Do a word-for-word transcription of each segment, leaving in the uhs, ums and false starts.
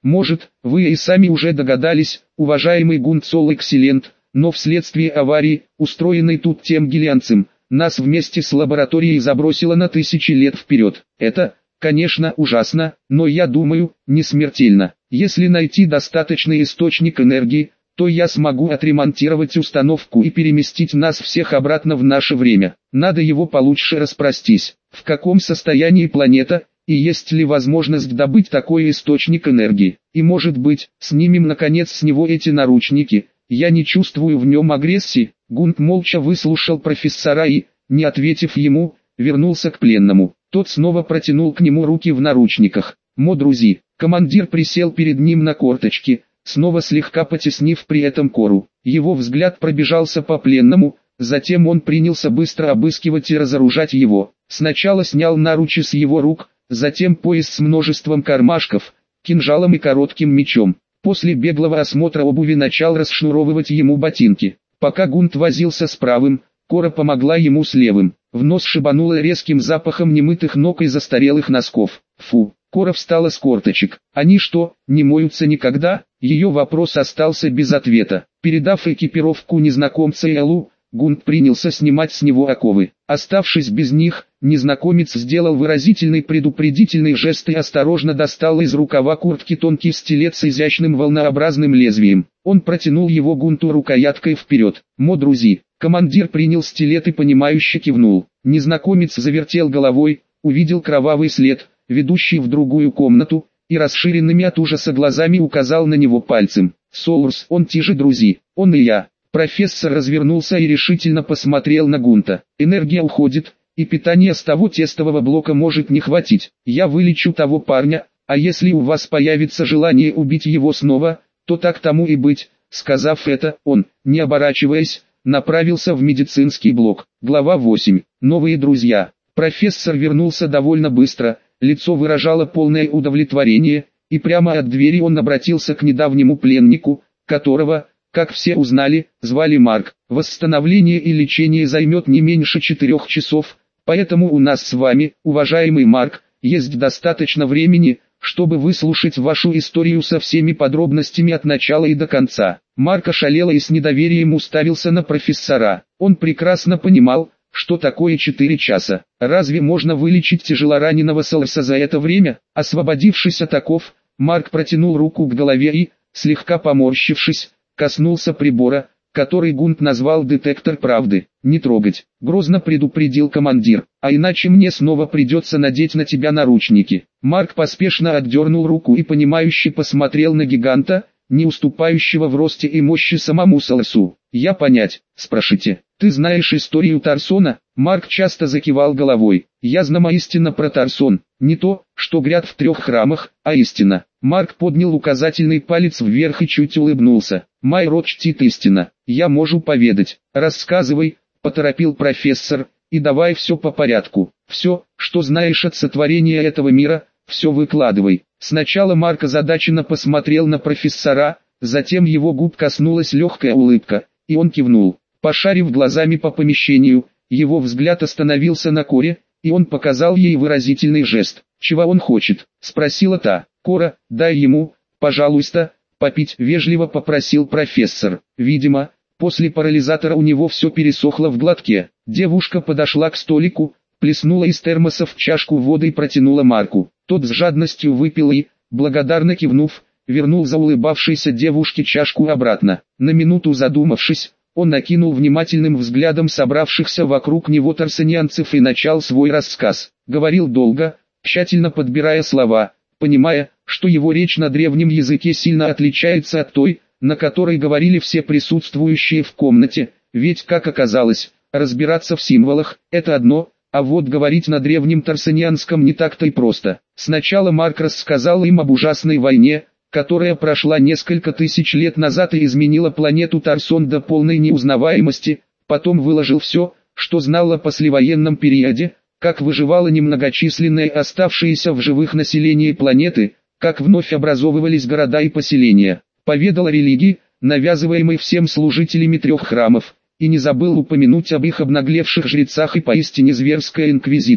Может, вы и сами уже догадались, уважаемый Гунцол Экселент, но вследствие аварии, устроенной тут тем гелианцем, нас вместе с лабораторией забросило на тысячи лет вперед. Это, конечно, ужасно, но я думаю, не смертельно. Если найти достаточный источник энергии, то я смогу отремонтировать установку и переместить нас всех обратно в наше время. Надо его получше распростись. В каком состоянии планета, и есть ли возможность добыть такой источник энергии? И может быть, снимем наконец с него эти наручники. Я не чувствую в нем агрессии. Гунт молча выслушал профессора и, не ответив ему, вернулся к пленному. Тот снова протянул к нему руки в наручниках. Модрузи. Командир присел перед ним на корточки, снова слегка потеснив при этом кору. Его взгляд пробежался по пленному, затем он принялся быстро обыскивать и разоружать его. Сначала снял наручи с его рук, затем пояс с множеством кармашков, кинжалом и коротким мечом. После беглого осмотра обуви начал расшнуровывать ему ботинки. Пока Гунт возился с правым, Кора помогла ему с левым. В нос шибануло резким запахом немытых ног и застарелых носков. Фу! Кора встала с корточек. Они что, не моются никогда? Ее вопрос остался без ответа. Передав экипировку незнакомца Элу, Гунт принялся снимать с него оковы. Оставшись без них, незнакомец сделал выразительный предупредительный жест и осторожно достал из рукава куртки тонкий стилет с изящным волнообразным лезвием. Он протянул его Гунту рукояткой вперед. «Модрузи». Командир принял стилет и понимающе кивнул. Незнакомец завертел головой, увидел кровавый след, ведущий в другую комнату, и расширенными от ужаса глазами указал на него пальцем. «Солурс, он тиже друзи, он и я». Профессор развернулся и решительно посмотрел на Гунта. «Энергия уходит, и питания с того тестового блока может не хватить. Я вылечу того парня, а если у вас появится желание убить его снова, то так тому и быть». Сказав это, он, не оборачиваясь, направился в медицинский блок. Глава восемь. Новые друзья. Профессор вернулся довольно быстро, лицо выражало полное удовлетворение, и прямо от двери он обратился к недавнему пленнику, которого, как все узнали, звали Марк. Восстановление и лечение займет не меньше четырех часов, поэтому у нас с вами, уважаемый Марк, есть достаточно времени, чтобы выслушать вашу историю со всеми подробностями от начала и до конца. Марк ошалело и с недоверием уставился на профессора. Он прекрасно понимал, что такое четыре часа. Разве можно вылечить тяжелораненого Соларса за это время? Освободившись от оков, Марк протянул руку к голове и, слегка поморщившись, коснулся прибора, который Гунт назвал детектор правды. «Не трогать», — грозно предупредил командир, «а иначе мне снова придется надеть на тебя наручники». Марк поспешно отдернул руку и понимающе посмотрел на гиганта, не уступающего в росте и мощи самому Соларсу. «Я понять, спрашите, ты знаешь историю Тарсона?» Марк часто закивал головой. «Я знам истина про Тарсон, не то, что гряд в трех храмах, а истина». Марк поднял указательный палец вверх и чуть улыбнулся. «Мой род чтит истина, я могу поведать». «Рассказывай», — поторопил профессор, — «и давай все по порядку. Все, что знаешь от сотворения этого мира, все выкладывай». Сначала Марк озадаченно посмотрел на профессора, затем его губ коснулась легкая улыбка, и он кивнул. Пошарив глазами по помещению, его взгляд остановился на Коре, и он показал ей выразительный жест. «Чего он хочет?» — спросила та. «Кора, дай ему, пожалуйста, попить», — вежливо попросил профессор. Видимо, после парализатора у него все пересохло в глотке. Девушка подошла к столику, плеснула из термоса в чашку воды и протянула Марку. Тот с жадностью выпил и, благодарно кивнув, вернул заулыбавшейся девушке чашку обратно. На минуту задумавшись, он накинул внимательным взглядом собравшихся вокруг него тарсонианцев и начал свой рассказ. Говорил долго, тщательно подбирая слова, понимая, что его речь на древнем языке сильно отличается от той, на которой говорили все присутствующие в комнате, ведь, как оказалось, разбираться в символах – это одно, а вот говорить на древнем тарсонианском не так-то и просто. Сначала Марк рассказал им об ужасной войне, которая прошла несколько тысяч лет назад и изменила планету Тарсон до полной неузнаваемости, потом выложил все, что знал о послевоенном периоде, как выживало немногочисленное оставшееся в живых население планеты, как вновь образовывались города и поселения. Поведал о религии, навязываемой всем служителями трех храмов, и не забыл упомянуть об их обнаглевших жрецах и поистине зверской инквизиции.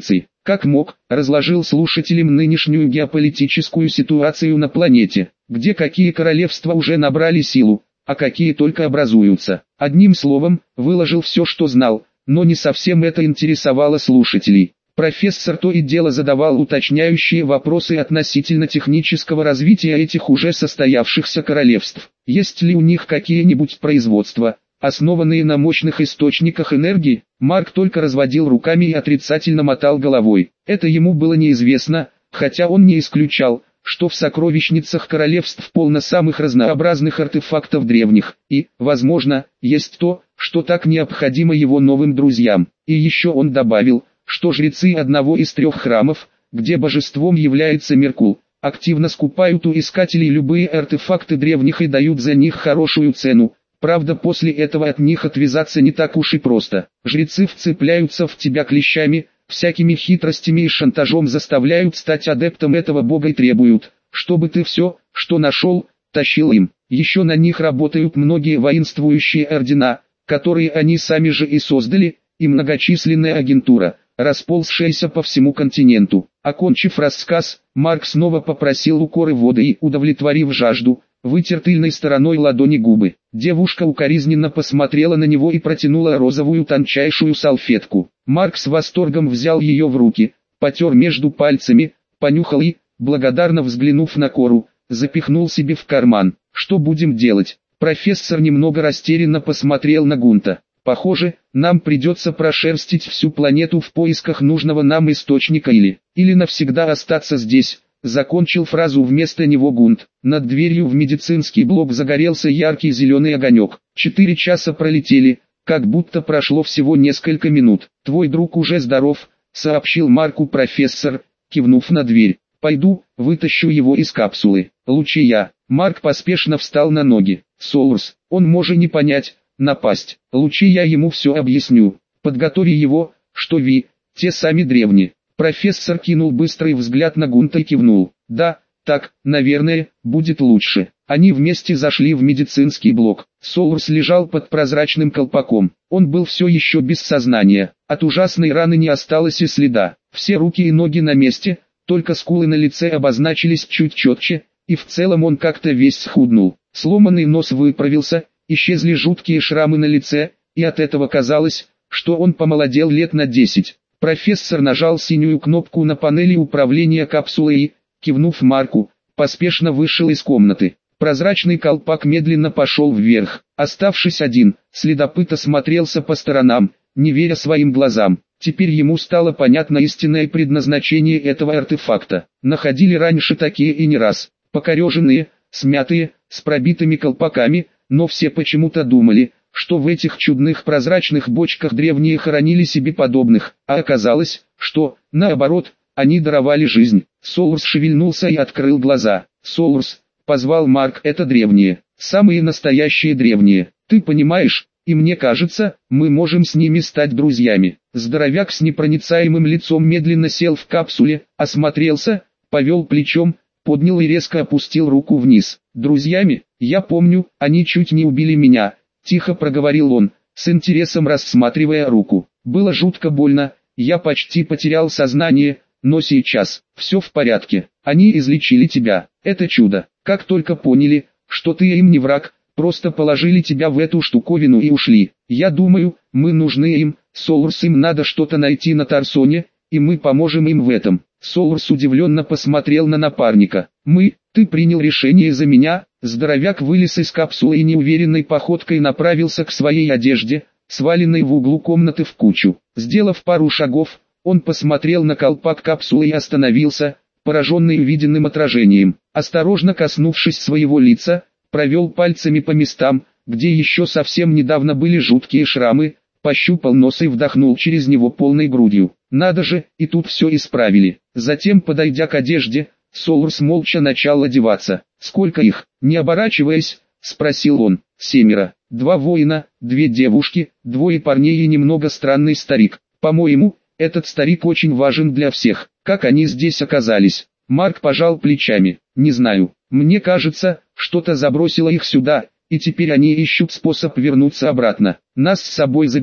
как мог, разложил слушателям нынешнюю геополитическую ситуацию на планете, где какие королевства уже набрали силу, а какие только образуются. Одним словом, выложил все, что знал, но не совсем это интересовало слушателей. Профессор то и дело задавал уточняющие вопросы относительно технического развития этих уже состоявшихся королевств. Есть ли у них какие-нибудь производства, основанные на мощных источниках энергии? Марк только разводил руками и отрицательно мотал головой. Это ему было неизвестно, хотя он не исключал, что в сокровищницах королевств полно самых разнообразных артефактов древних, и, возможно, есть то, что так необходимо его новым друзьям. И еще он добавил, что жрецы одного из трех храмов, где божеством является Меркул, активно скупают у искателей любые артефакты древних и дают за них хорошую цену. Правда, после этого от них отвязаться не так уж и просто. Жрецы вцепляются в тебя клещами, всякими хитростями и шантажом заставляют стать адептом этого бога и требуют, чтобы ты все, что нашел, тащил им. Еще на них работают многие воинствующие ордена, которые они сами же и создали, и многочисленная агентура, расползшаяся по всему континенту. Окончив рассказ, Марк снова попросил у Коры воды и, удовлетворив жажду, вытер тыльной стороной ладони губы. Девушка укоризненно посмотрела на него и протянула розовую тончайшую салфетку. Марк с восторгом взял ее в руки, потер между пальцами, понюхал и, благодарно взглянув на Кору, запихнул себе в карман. «Что будем делать?» Профессор немного растерянно посмотрел на Гунта. «Похоже, нам придется прошерстить всю планету в поисках нужного нам источника или, или навсегда остаться здесь», закончил фразу вместо него Гунт. Над дверью в медицинский блок загорелся яркий зеленый огонек. Четыре часа пролетели, как будто прошло всего несколько минут. «Твой друг уже здоров», сообщил Марку профессор, кивнув на дверь. «Пойду, вытащу его из капсулы». «Лучия». Марк поспешно встал на ноги. «Солурс, он может не понять, напасть. Лучи я ему все объясню. Подготовь его, что Ви, те сами древние». Профессор кинул быстрый взгляд на Гунта и кивнул. «Да, так, наверное, будет лучше». Они вместе зашли в медицинский блок. Солурс лежал под прозрачным колпаком. Он был все еще без сознания. От ужасной раны не осталось и следа. Все руки и ноги на месте, только скулы на лице обозначились чуть четче, и в целом он как-то весь схуднул. Сломанный нос выправился, исчезли жуткие шрамы на лице, и от этого казалось, что он помолодел лет на десять. Профессор нажал синюю кнопку на панели управления капсулой и, кивнув Марку, поспешно вышел из комнаты. Прозрачный колпак медленно пошел вверх. Оставшись один, следопыт осмотрелся по сторонам, не веря своим глазам. Теперь ему стало понятно истинное предназначение этого артефакта. Находили раньше такие и не раз. Покореженные, смятые, с пробитыми колпаками, но все почему-то думали, что в этих чудных прозрачных бочках древние хоронили себе подобных, а оказалось, что, наоборот, они даровали жизнь. Солурс шевельнулся и открыл глаза. «Солурс», — позвал Марк, — «это древние, самые настоящие древние. Ты понимаешь, и мне кажется, мы можем с ними стать друзьями». Здоровяк с непроницаемым лицом медленно сел в капсуле, осмотрелся, повел плечом, поднял и резко опустил руку вниз. «Друзьями? Я помню, они чуть не убили меня», — тихо проговорил он, с интересом рассматривая руку. «Было жутко больно, я почти потерял сознание, но сейчас все в порядке. Они излечили тебя, это чудо. Как только поняли, что ты им не враг, просто положили тебя в эту штуковину и ушли. Я думаю, мы нужны им, Солурс, им надо что-то найти на Тарсоне, и мы поможем им в этом». Солурс удивленно посмотрел на напарника. «Мы? Ты принял решение за меня?» Здоровяк вылез из капсулы и неуверенной походкой направился к своей одежде, сваленной в углу комнаты в кучу. Сделав пару шагов, он посмотрел на колпак капсулы и остановился, пораженный увиденным отражением. Осторожно коснувшись своего лица, провел пальцами по местам, где еще совсем недавно были жуткие шрамы, пощупал нос и вдохнул через него полной грудью. Надо же, и тут все исправили. Затем, подойдя к одежде, Солурс молча начал одеваться. «Сколько их?» — не оборачиваясь, спросил он. «Семеро. Два воина, две девушки, двое парней и немного странный старик. По-моему, этот старик очень важен для всех. Как они здесь оказались?» Марк пожал плечами. «Не знаю. Мне кажется, что-то забросило их сюда, и теперь они ищут способ вернуться обратно. Нас с собой заберут?»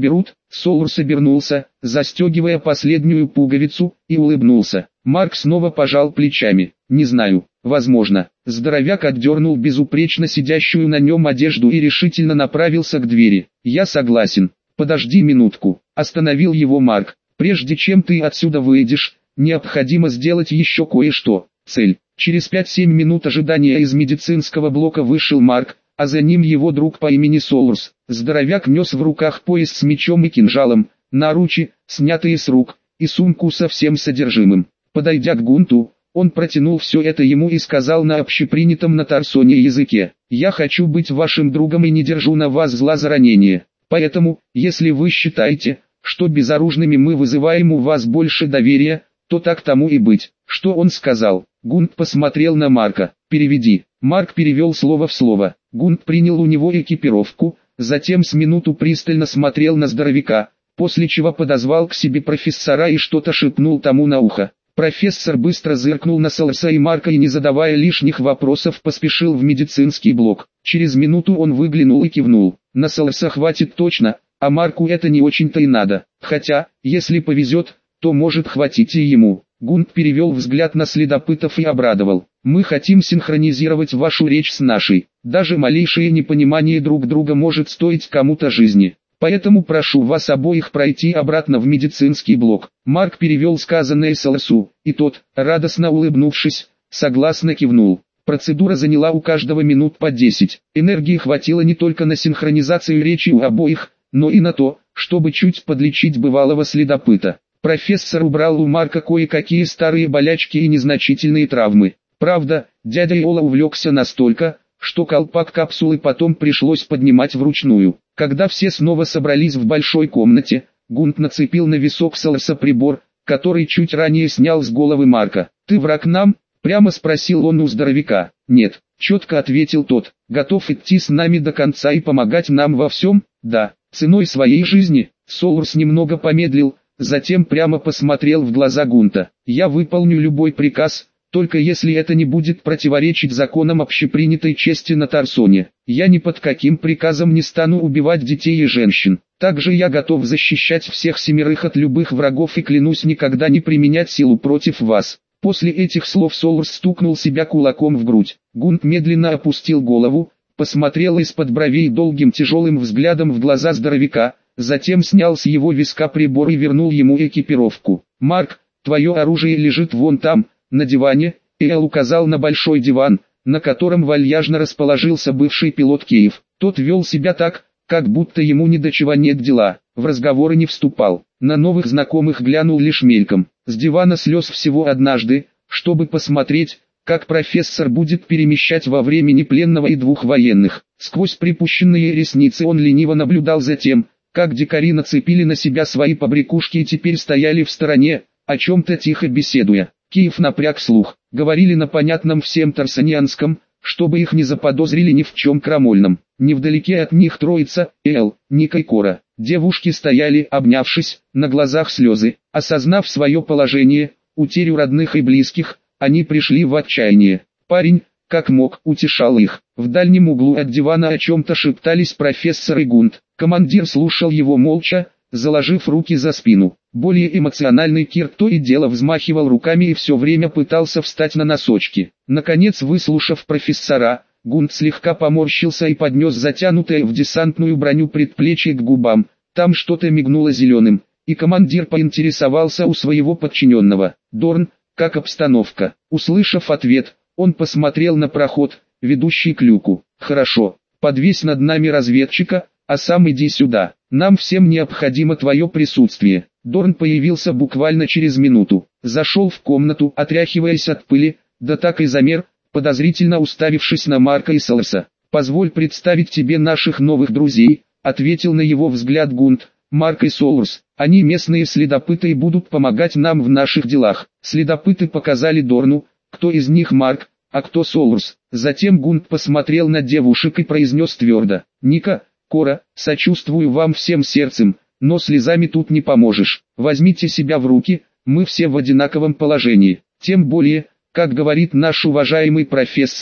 Солурс обернулся, застегивая последнюю пуговицу, и улыбнулся. Марк снова пожал плечами. «Не знаю, возможно». Здоровяк отдернул безупречно сидящую на нем одежду и решительно направился к двери. «Я согласен. Подожди минутку», — остановил его Марк. «Прежде чем ты отсюда выйдешь, необходимо сделать еще кое-что. Цель». Через пять-семь минут ожидания из медицинского блока вышел Марк, а за ним его друг по имени Солурс. Здоровяк нес в руках пояс с мечом и кинжалом, наручи, снятые с рук, и сумку со всем содержимым. Подойдя к Гунту, он протянул все это ему и сказал на общепринятом на Тарсоне языке: «Я хочу быть вашим другом и не держу на вас зла за ранение. Поэтому, если вы считаете, что безоружными мы вызываем у вас больше доверия, то так тому и быть». «Что он сказал?» Гунт посмотрел на Марка. «Переведи». Марк перевел слово в слово. Гунт принял у него экипировку, затем с минуту пристально смотрел на здоровяка, после чего подозвал к себе профессора и что-то шепнул тому на ухо. Профессор быстро зыркнул на Солурса и Марка и, не задавая лишних вопросов, поспешил в медицинский блок. Через минуту он выглянул и кивнул. На Солурса хватит точно, а Марку это не очень-то и надо. Хотя, если повезет, то может хватить и ему. Гунт перевел взгляд на следопытов и обрадовал. «Мы хотим синхронизировать вашу речь с нашей. Даже малейшее непонимание друг друга может стоить кому-то жизни. Поэтому прошу вас обоих пройти обратно в медицинский блок». Марк перевел сказанное Солурсу, и тот, радостно улыбнувшись, согласно кивнул. Процедура заняла у каждого минут по десять. Энергии хватило не только на синхронизацию речи у обоих, но и на то, чтобы чуть подлечить бывалого следопыта. Профессор убрал у Марка кое-какие старые болячки и незначительные травмы. Правда, дядя Иола увлекся настолько, что колпак капсулы потом пришлось поднимать вручную. Когда все снова собрались в большой комнате, Гунт нацепил на висок Солурса прибор, который чуть ранее снял с головы Марка. «Ты враг нам?» — прямо спросил он у здоровяка. «Нет», — четко ответил тот. «Готов идти с нами до конца и помогать нам во всем?» «Да, ценой своей жизни». Солурс немного помедлил, затем прямо посмотрел в глаза Гунта. «Я выполню любой приказ, только если это не будет противоречить законам общепринятой чести на Тарсоне. Я ни под каким приказом не стану убивать детей и женщин. Также я готов защищать всех семерых от любых врагов и клянусь никогда не применять силу против вас». После этих слов Солурс стукнул себя кулаком в грудь. Гунт медленно опустил голову, посмотрел из-под бровей долгим тяжелым взглядом в глаза здоровяка, затем снял с его виска прибор и вернул ему экипировку. «Марк, твое оружие лежит вон там, на диване», — Эл указал на большой диван, на котором вальяжно расположился бывший пилот Киев. Тот вел себя так, как будто ему ни до чего нет дела, в разговоры не вступал, на новых знакомых глянул лишь мельком. С дивана слез всего однажды, чтобы посмотреть, как профессор будет перемещать во времени пленного и двух военных. Сквозь припущенные ресницы он лениво наблюдал за тем, как дикари нацепили на себя свои побрякушки и теперь стояли в стороне, о чем-то тихо беседуя. Киев напряг слух, говорили на понятном всем тарсанианском, чтобы их не заподозрили ни в чем крамольном. Невдалеке от них троица, Эл, Ника и Кора. Девушки стояли, обнявшись, на глазах слезы. Осознав свое положение, утерю родных и близких, они пришли в отчаяние. Парень, как мог, утешал их. В дальнем углу от дивана о чем-то шептались профессор и Гунт. Командир слушал его молча, заложив руки за спину. Более эмоциональный Кирк то и дело взмахивал руками и все время пытался встать на носочки. Наконец, выслушав профессора, Гунт слегка поморщился и поднес затянутое в десантную броню предплечье к губам. Там что-то мигнуло зеленым, и командир поинтересовался у своего подчиненного: «Дорн, как обстановка?» Услышав ответ, он посмотрел на проход, ведущий к люку. «Хорошо, подвесь над нами разведчика, а сам иди сюда. Нам всем необходимо твое присутствие». Дорн появился буквально через минуту. Зашел в комнату, отряхиваясь от пыли, да так и замер, подозрительно уставившись на Марка и Солурса. «Позволь представить тебе наших новых друзей», — ответил на его взгляд Гунт. «Марк и Солурс, они местные следопыты и будут помогать нам в наших делах». Следопыты показали Дорну, кто из них Марк, а кто Солурс. Затем Гунт посмотрел на девушек и произнес твердо: «Ника, Кора, сочувствую вам всем сердцем, но слезами тут не поможешь. Возьмите себя в руки, мы все в одинаковом положении. Тем более, как говорит наш уважаемый профессор,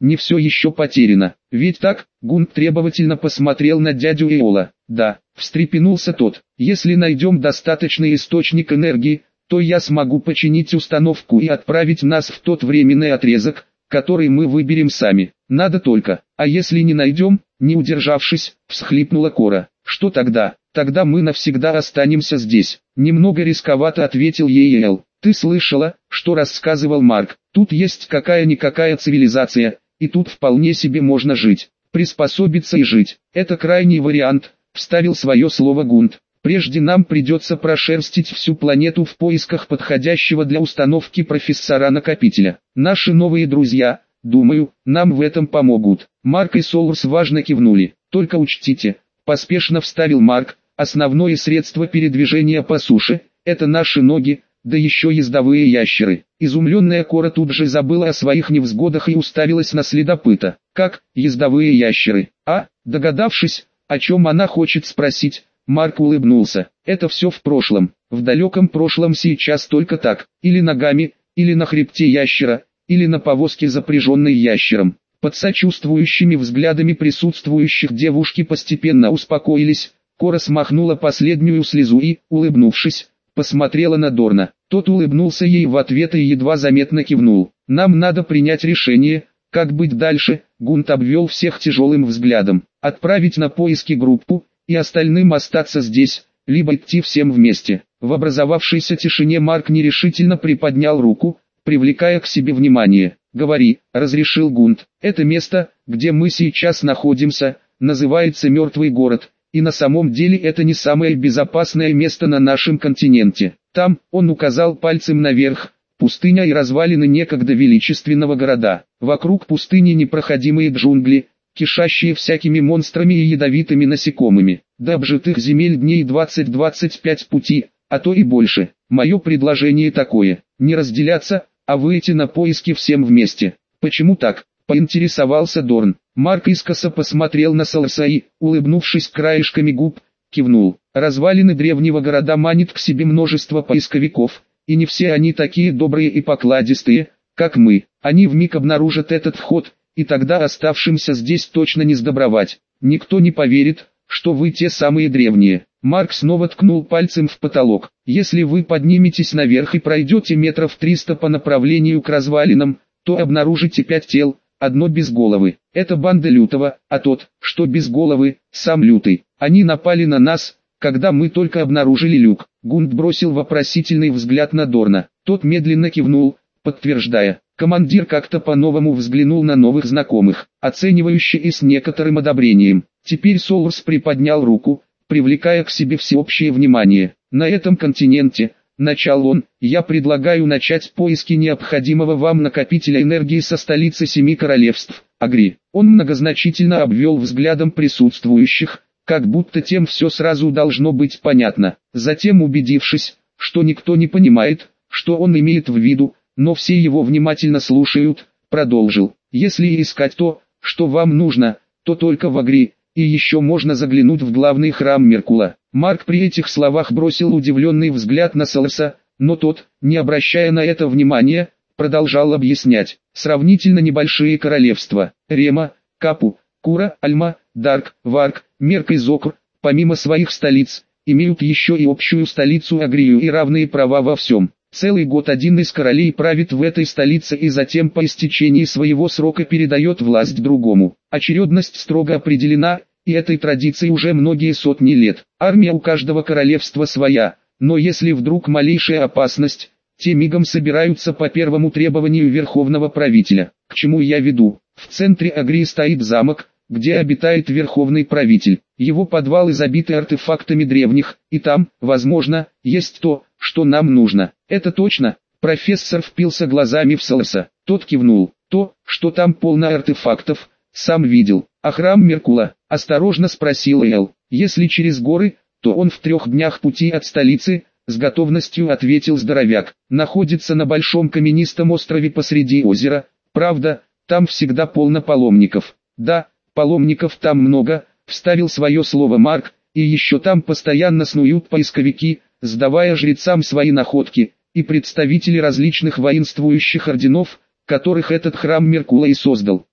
не все еще потеряно. Ведь так? Гунт требовательно посмотрел на дядю Эола. Да, встрепенулся тот. Если найдем достаточный источник энергии, то я смогу починить установку и отправить нас в тот временный отрезок, который мы выберем сами. Надо только. А если не найдем, не удержавшись, всхлипнула Кора. Что тогда? Тогда мы навсегда останемся здесь. Немного рисковато ответил ей Эл. Ты слышала, что рассказывал Марк? Тут есть какая-никакая цивилизация, и тут вполне себе можно жить. Приспособиться и жить. Это крайний вариант, вставил свое слово Гунт. Прежде нам придется прошерстить всю планету в поисках подходящего для установки профессора-накопителя. Наши новые друзья, думаю, нам в этом помогут. Марк и Солурс важно кивнули. Только учтите, поспешно вставил Марк, основное средство передвижения по суше – это наши ноги, да еще ездовые ящеры. Изумленная Кора тут же забыла о своих невзгодах и уставилась на следопыта. Как, ездовые ящеры? А, догадавшись, о чем она хочет спросить, Марк улыбнулся. Это все в прошлом. В далеком прошлом сейчас только так. Или ногами, или на хребте ящера, или на повозке, запряженной ящером. Под сочувствующими взглядами присутствующих девушки постепенно успокоились. Кора смахнула последнюю слезу и, улыбнувшись, посмотрела на Дорна. Тот улыбнулся ей в ответ и едва заметно кивнул. «Нам надо принять решение, как быть дальше», — Гунт обвел всех тяжелым взглядом. «Отправить на поиски группу, и остальным остаться здесь, либо идти всем вместе». В образовавшейся тишине Марк нерешительно приподнял руку, привлекая к себе внимание. «Говори», — разрешил Гунт. «Это место, где мы сейчас находимся, называется Мертвый город, и на самом деле это не самое безопасное место на нашем континенте. Там, он указал пальцем наверх, пустыня и развалины некогда величественного города. Вокруг пустыни непроходимые джунгли, кишащие всякими монстрами и ядовитыми насекомыми. До обжитых земель дней двадцать-двадцать пять пути, а то и больше. Мое предложение такое: не разделяться, а выйти на поиски всем вместе». «Почему так?» — поинтересовался Дорн. Марк искоса посмотрел на Солурса и, улыбнувшись краешками губ, кивнул. «Развалины древнего города манит к себе множество поисковиков, и не все они такие добрые и покладистые, как мы. Они вмиг обнаружат этот вход, и тогда оставшимся здесь точно не сдобровать. Никто не поверит, что вы те самые древние». Марк снова ткнул пальцем в потолок. «Если вы подниметесь наверх и пройдете метров триста по направлению к развалинам, то обнаружите пять тел, одно без головы. Это банда Лютого, а тот, что без головы, сам Лютый. Они напали на нас, когда мы только обнаружили люк». Гунт бросил вопросительный взгляд на Дорна. Тот медленно кивнул, подтверждая. Командир как-то по-новому взглянул на новых знакомых, оценивающе и с некоторым одобрением. Теперь Солурс приподнял руку, привлекая к себе всеобщее внимание. «На этом континенте», — начал он, — «я предлагаю начать поиски необходимого вам накопителя энергии со столицы Семи Королевств, Агри». Он многозначительно обвел взглядом присутствующих, как будто тем все сразу должно быть понятно. Затем, убедившись, что никто не понимает, что он имеет в виду, но все его внимательно слушают, продолжил. «Если искать то, что вам нужно, то только в Агри, и еще можно заглянуть в главный храм Меркула». Марк при этих словах бросил удивленный взгляд на Солурса, но тот, не обращая на это внимания, продолжал объяснять. Сравнительно небольшие королевства – Рема, Капу, Кура, Альма, Дарк, Варк, Мерк и Зокр, помимо своих столиц, имеют еще и общую столицу Агрию и равные права во всем. Целый год один из королей правит в этой столице и затем по истечении своего срока передает власть другому. Очередность строго определена, и этой традиции уже многие сотни лет. Армия у каждого королевства своя, но если вдруг малейшая опасность, те мигом собираются по первому требованию верховного правителя. К чему я веду? В центре Агрии стоит замок, где обитает верховный правитель. Его подвалы забиты артефактами древних, и там, возможно, есть то, что нам нужно. Это точно? Профессор впился глазами в Солурса. Тот кивнул. То, что там полно артефактов, сам видел. А храм Меркула? Осторожно спросил Эл. Если через горы, то он в трех днях пути от столицы, с готовностью ответил здоровяк. Находится на большом каменистом острове посреди озера. Правда, там всегда полно паломников. Да, паломников там много, вставил свое слово Марк, и еще там постоянно снуют поисковики, сдавая жрецам свои находки, и представители различных воинствующих орденов, которых этот храм Меркула и создал.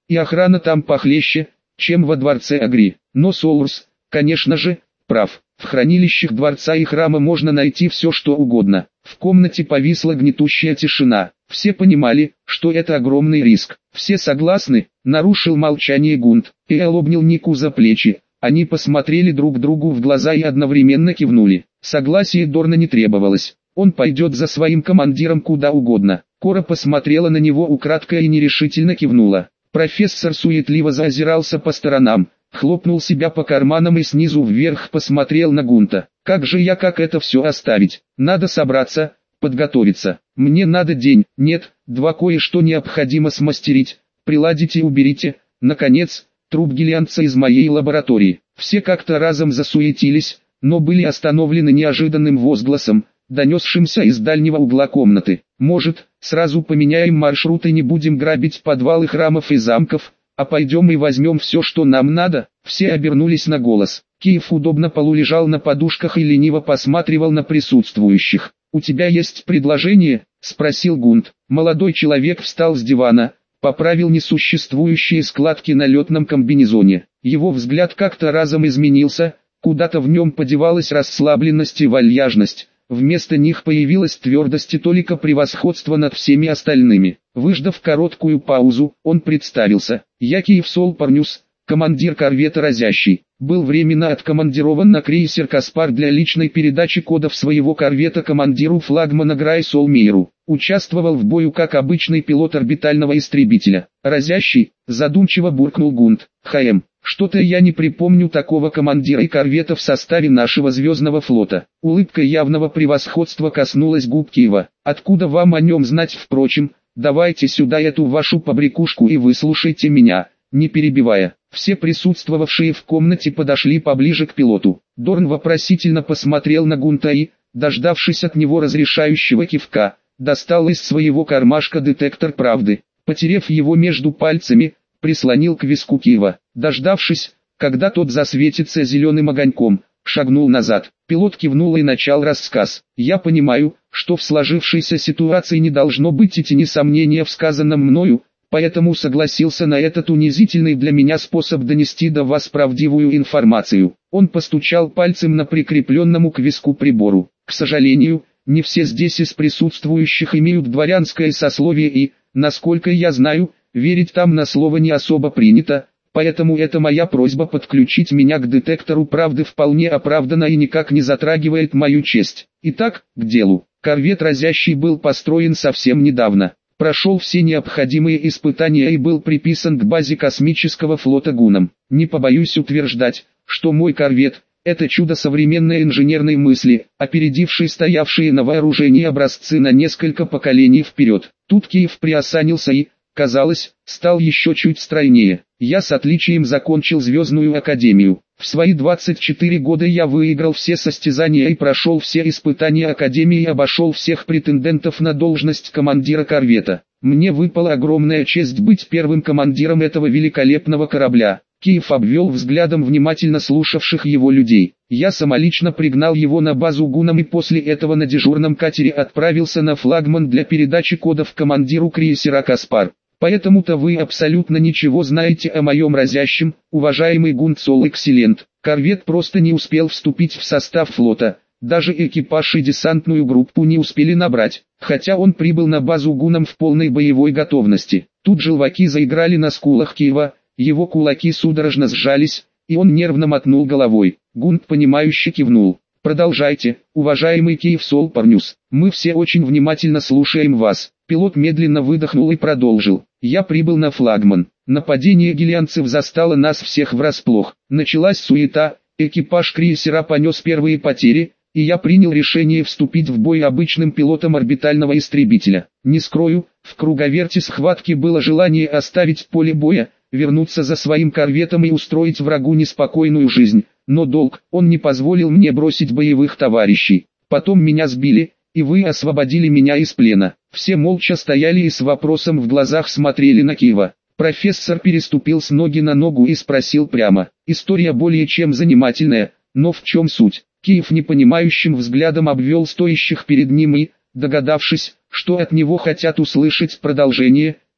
и охрана там похлеще, чем во дворце Агри. Но Солурс, конечно же, прав. В хранилищах дворца и храма можно найти все что угодно. В комнате повисла гнетущая тишина. Все понимали, что это огромный риск. «Все согласны?» — нарушил молчание Гунт. Ээл обнял Нику за плечи. Они посмотрели друг другу в глаза и одновременно кивнули. Согласие Дорна не требовалось. Он пойдет за своим командиром куда угодно. Кора посмотрела на него украдкой и нерешительно кивнула. Профессор суетливо заозирался по сторонам, хлопнул себя по карманам и снизу вверх посмотрел на Гунта. «Как же я как это все оставить? Надо собраться, подготовиться. Мне надо день, нет, два кое-что необходимо смастерить, приладите и уберите, наконец, труп гелианца из моей лаборатории». Все как-то разом засуетились, но были остановлены неожиданным возгласом, донесшимся из дальнего угла комнаты. «Может, сразу поменяем маршрут и не будем грабить подвалы храмов и замков, а пойдем и возьмем все, что нам надо?» Все обернулись на голос. Киев удобно полулежал на подушках и лениво посматривал на присутствующих. «У тебя есть предложение?» — спросил Гунт. Молодой человек встал с дивана, поправил несуществующие складки на летном комбинезоне. Его взгляд как-то разом изменился, куда-то в нем подевалась расслабленность и вальяжность. Вместо них появилась твердость и толика превосходства над всеми остальными. Выждав короткую паузу, он представился. «Я Киев Солпарнюс, командир корвета «Разящий». Был временно откомандирован на крейсер «Каспар» для личной передачи кодов своего корвета командиру флагмана Грай Солмейру. Участвовал в бою как обычный пилот орбитального истребителя. «Разящий», задумчиво буркнул Гунт. «Хаэм, что-то я не припомню такого командира и корвета в составе нашего звездного флота». Улыбка явного превосходства коснулась губ Киева. «Откуда вам о нем знать? Впрочем, давайте сюда эту вашу побрякушку и выслушайте меня, не перебивая». Все присутствовавшие в комнате подошли поближе к пилоту. Дорн вопросительно посмотрел на Гунта и, дождавшись от него разрешающего кивка, достал из своего кармашка детектор правды. Потерев его между пальцами, прислонил к виску Киева. Дождавшись, когда тот засветится зеленым огоньком, шагнул назад. Пилот кивнул и начал рассказ. «Я понимаю, что в сложившейся ситуации не должно быть и тени сомнения в сказанном мною, поэтому согласился на этот унизительный для меня способ донести до вас правдивую информацию». Он постучал пальцем на прикрепленному к виску прибору. «К сожалению, не все здесь из присутствующих имеют дворянское сословие и, насколько я знаю, верить там на слово не особо принято, поэтому это моя просьба подключить меня к детектору правды вполне оправдана и никак не затрагивает мою честь. Итак, к делу. Корвет «Разящий» был построен совсем недавно. Прошел все необходимые испытания и был приписан к базе космического флота Гунам. Не побоюсь утверждать, что мой корвет – это чудо современной инженерной мысли, опередивший стоявшие на вооружении образцы на несколько поколений вперед. Тут Киев приосанился и, казалось, стал еще чуть стройнее. Я с отличием закончил Звездную Академию. В свои двадцать четыре года я выиграл все состязания и прошел все испытания Академии и обошел всех претендентов на должность командира корвета. Мне выпала огромная честь быть первым командиром этого великолепного корабля. Киев обвел взглядом внимательно слушавших его людей. Я самолично пригнал его на базу Гунам и после этого на дежурном катере отправился на флагман для передачи кодов командиру крейсера «Каспар». Поэтому-то вы абсолютно ничего знаете о моем разящем, уважаемый Гунт Сол Экселент. Корвет просто не успел вступить в состав флота, даже экипаж и десантную группу не успели набрать, хотя он прибыл на базу Гунам в полной боевой готовности. Тут желваки заиграли на скулах Киева, его кулаки судорожно сжались, и он нервно мотнул головой. Гунт понимающе кивнул. «Продолжайте, уважаемый Киев Солпарнюс, мы все очень внимательно слушаем вас». Пилот медленно выдохнул и продолжил. «Я прибыл на флагман. Нападение гелианцев застало нас всех врасплох. Началась суета, экипаж крейсера понес первые потери, и я принял решение вступить в бой обычным пилотом орбитального истребителя. Не скрою, в круговерте схватки было желание оставить поле боя, вернуться за своим корветом и устроить врагу неспокойную жизнь, но долг, он не позволил мне бросить боевых товарищей. Потом меня сбили, и вы освободили меня из плена». Все молча стояли и с вопросом в глазах смотрели на Киева. Профессор переступил с ноги на ногу и спросил прямо. История более чем занимательная, но в чем суть? Киев непонимающим взглядом обвел стоящих перед ним и, догадавшись, что от него хотят услышать продолжение,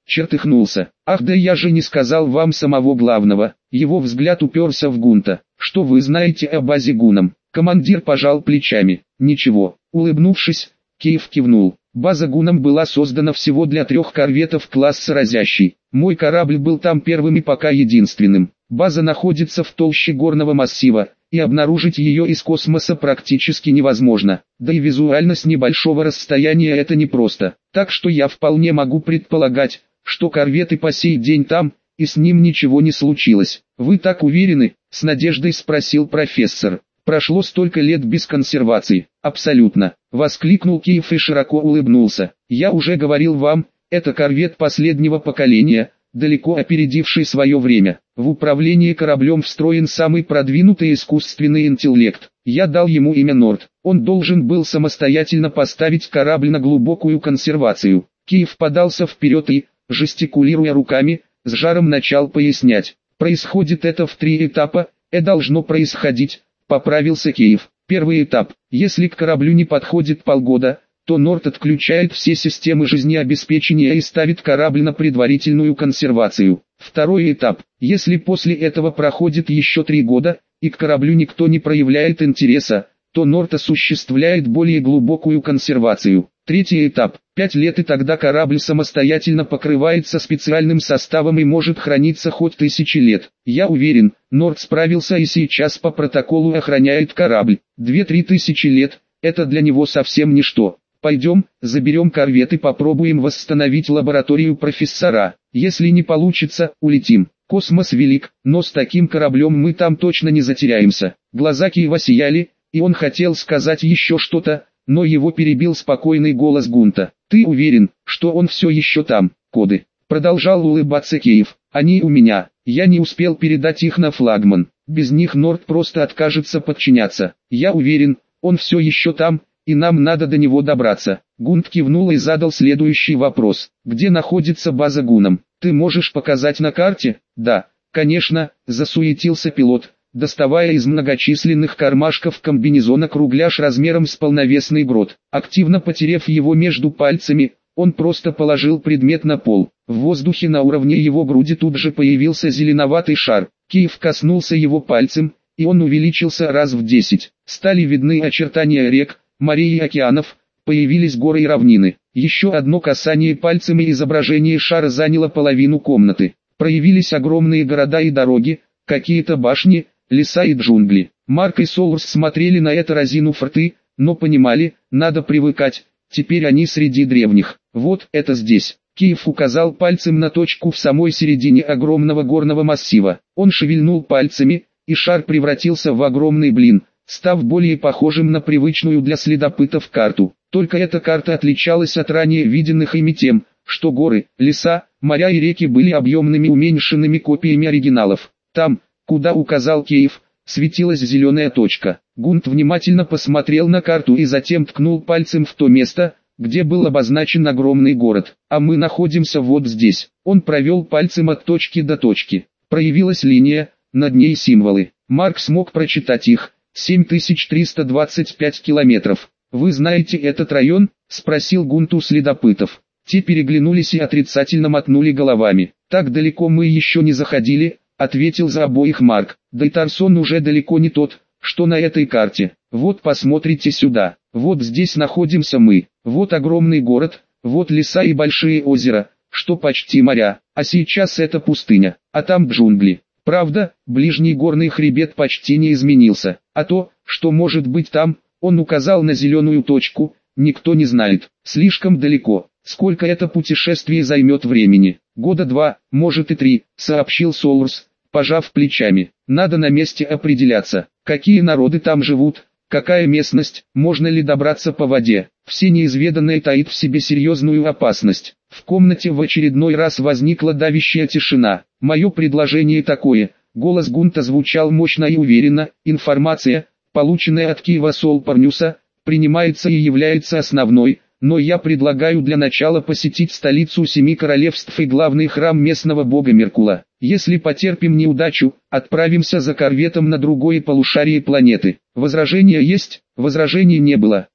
чертыхнулся. Ах да я же не сказал вам самого главного. Его взгляд уперся в Гунта. Что вы знаете о базе Гунам? Командир пожал плечами. Ничего. Улыбнувшись, Кейв кивнул. База Гунам была создана всего для трех корветов класса «Разящий». Мой корабль был там первым и пока единственным. База находится в толще горного массива, и обнаружить ее из космоса практически невозможно. Да и визуально с небольшого расстояния это непросто. Так что я вполне могу предполагать, что корвет и по сей день там, и с ним ничего не случилось. «Вы так уверены?» — с надеждой спросил профессор. «Прошло столько лет без консервации». «Абсолютно», — воскликнул Кейв и широко улыбнулся. «Я уже говорил вам, это корвет последнего поколения, далеко опередивший свое время. В управлении кораблем встроен самый продвинутый искусственный интеллект. Я дал ему имя Норд. Он должен был самостоятельно поставить корабль на глубокую консервацию». Кейв подался вперед и, жестикулируя руками, с жаром начал пояснять. «Происходит это в три этапа, и должно происходить», — поправился Кейв. «Первый этап. Если к кораблю не подходит полгода, то Норд отключает все системы жизнеобеспечения и ставит корабль на предварительную консервацию. Второй этап. Если после этого проходит еще три года, и к кораблю никто не проявляет интереса, то Норд осуществляет более глубокую консервацию. Третий этап. Пять лет, и тогда корабль самостоятельно покрывается специальным составом и может храниться хоть тысячи лет. Я уверен, Норд справился и сейчас по протоколу охраняет корабль. Две-три тысячи лет – это для него совсем ничто. Пойдем, заберем корвет и попробуем восстановить лабораторию профессора. Если не получится, улетим. Космос велик, но с таким кораблем мы там точно не затеряемся». Глаза Кейва сияли, и он хотел сказать еще что-то, но его перебил спокойный голос Гунта. «Ты уверен, что он все еще там?» «Коды». Продолжал улыбаться Кейв. «Они у меня. Я не успел передать их на флагман. Без них Норд просто откажется подчиняться. Я уверен, он все еще там, и нам надо до него добраться». Гунт кивнул и задал следующий вопрос. «Где находится база Гунам? Ты можешь показать на карте?» «Да, конечно», — засуетился пилот, доставая из многочисленных кармашков комбинезона кругляш размером с полновесный грот. Активно потерев его между пальцами, он просто положил предмет на пол. В воздухе на уровне его груди тут же появился зеленоватый шар. Кейв коснулся его пальцем, и он увеличился раз в десять. Стали видны очертания рек, морей и океанов, появились горы и равнины. Еще одно касание пальцем, и изображение шара заняло половину комнаты. Проявились огромные города и дороги, какие-то башни, леса и джунгли. Марк и Солурс смотрели на это разинув рты, но понимали, надо привыкать, теперь они среди древних. «Вот, это здесь». Кейв указал пальцем на точку в самой середине огромного горного массива. Он шевельнул пальцами, и шар превратился в огромный блин, став более похожим на привычную для следопытов карту. Только эта карта отличалась от ранее виденных ими тем, что горы, леса, моря и реки были объемными уменьшенными копиями оригиналов. Там, куда указал Кейв, светилась зеленая точка. Гунт внимательно посмотрел на карту и затем ткнул пальцем в то место, где был обозначен огромный город. «А мы находимся вот здесь». Он провел пальцем от точки до точки. Проявилась линия, над ней символы. Марк смог прочитать их. семь тысяч триста двадцать пять километров. «Вы знаете этот район?» – спросил Гунт у следопытов. Те переглянулись и отрицательно мотнули головами. «Так далеко мы еще не заходили», — ответил за обоих Марк. «Да и Тарсон уже далеко не тот, что на этой карте. Вот посмотрите сюда. Вот здесь находимся мы. Вот огромный город, вот леса и большие озера, что почти моря. А сейчас это пустыня, а там джунгли. Правда, ближний горный хребет почти не изменился. А то, что может быть там, он указал на зеленую точку, никто не знает. Слишком далеко. Сколько это путешествие займет времени? Года два, может и три», — сообщил Солурс, пожав плечами. «Надо на месте определяться, какие народы там живут, какая местность, можно ли добраться по воде. Все неизведанное таит в себе серьезную опасность». В комнате в очередной раз возникла давящая тишина. «Мое предложение такое». Голос Гунта звучал мощно и уверенно. «Информация, полученная от Киева Солпарнюса, принимается и является основной, но я предлагаю для начала посетить столицу Семи Королевств и главный храм местного бога Меркула. Если потерпим неудачу, отправимся за корветом на другое полушарие планеты». Возражения есть? Возражений не было.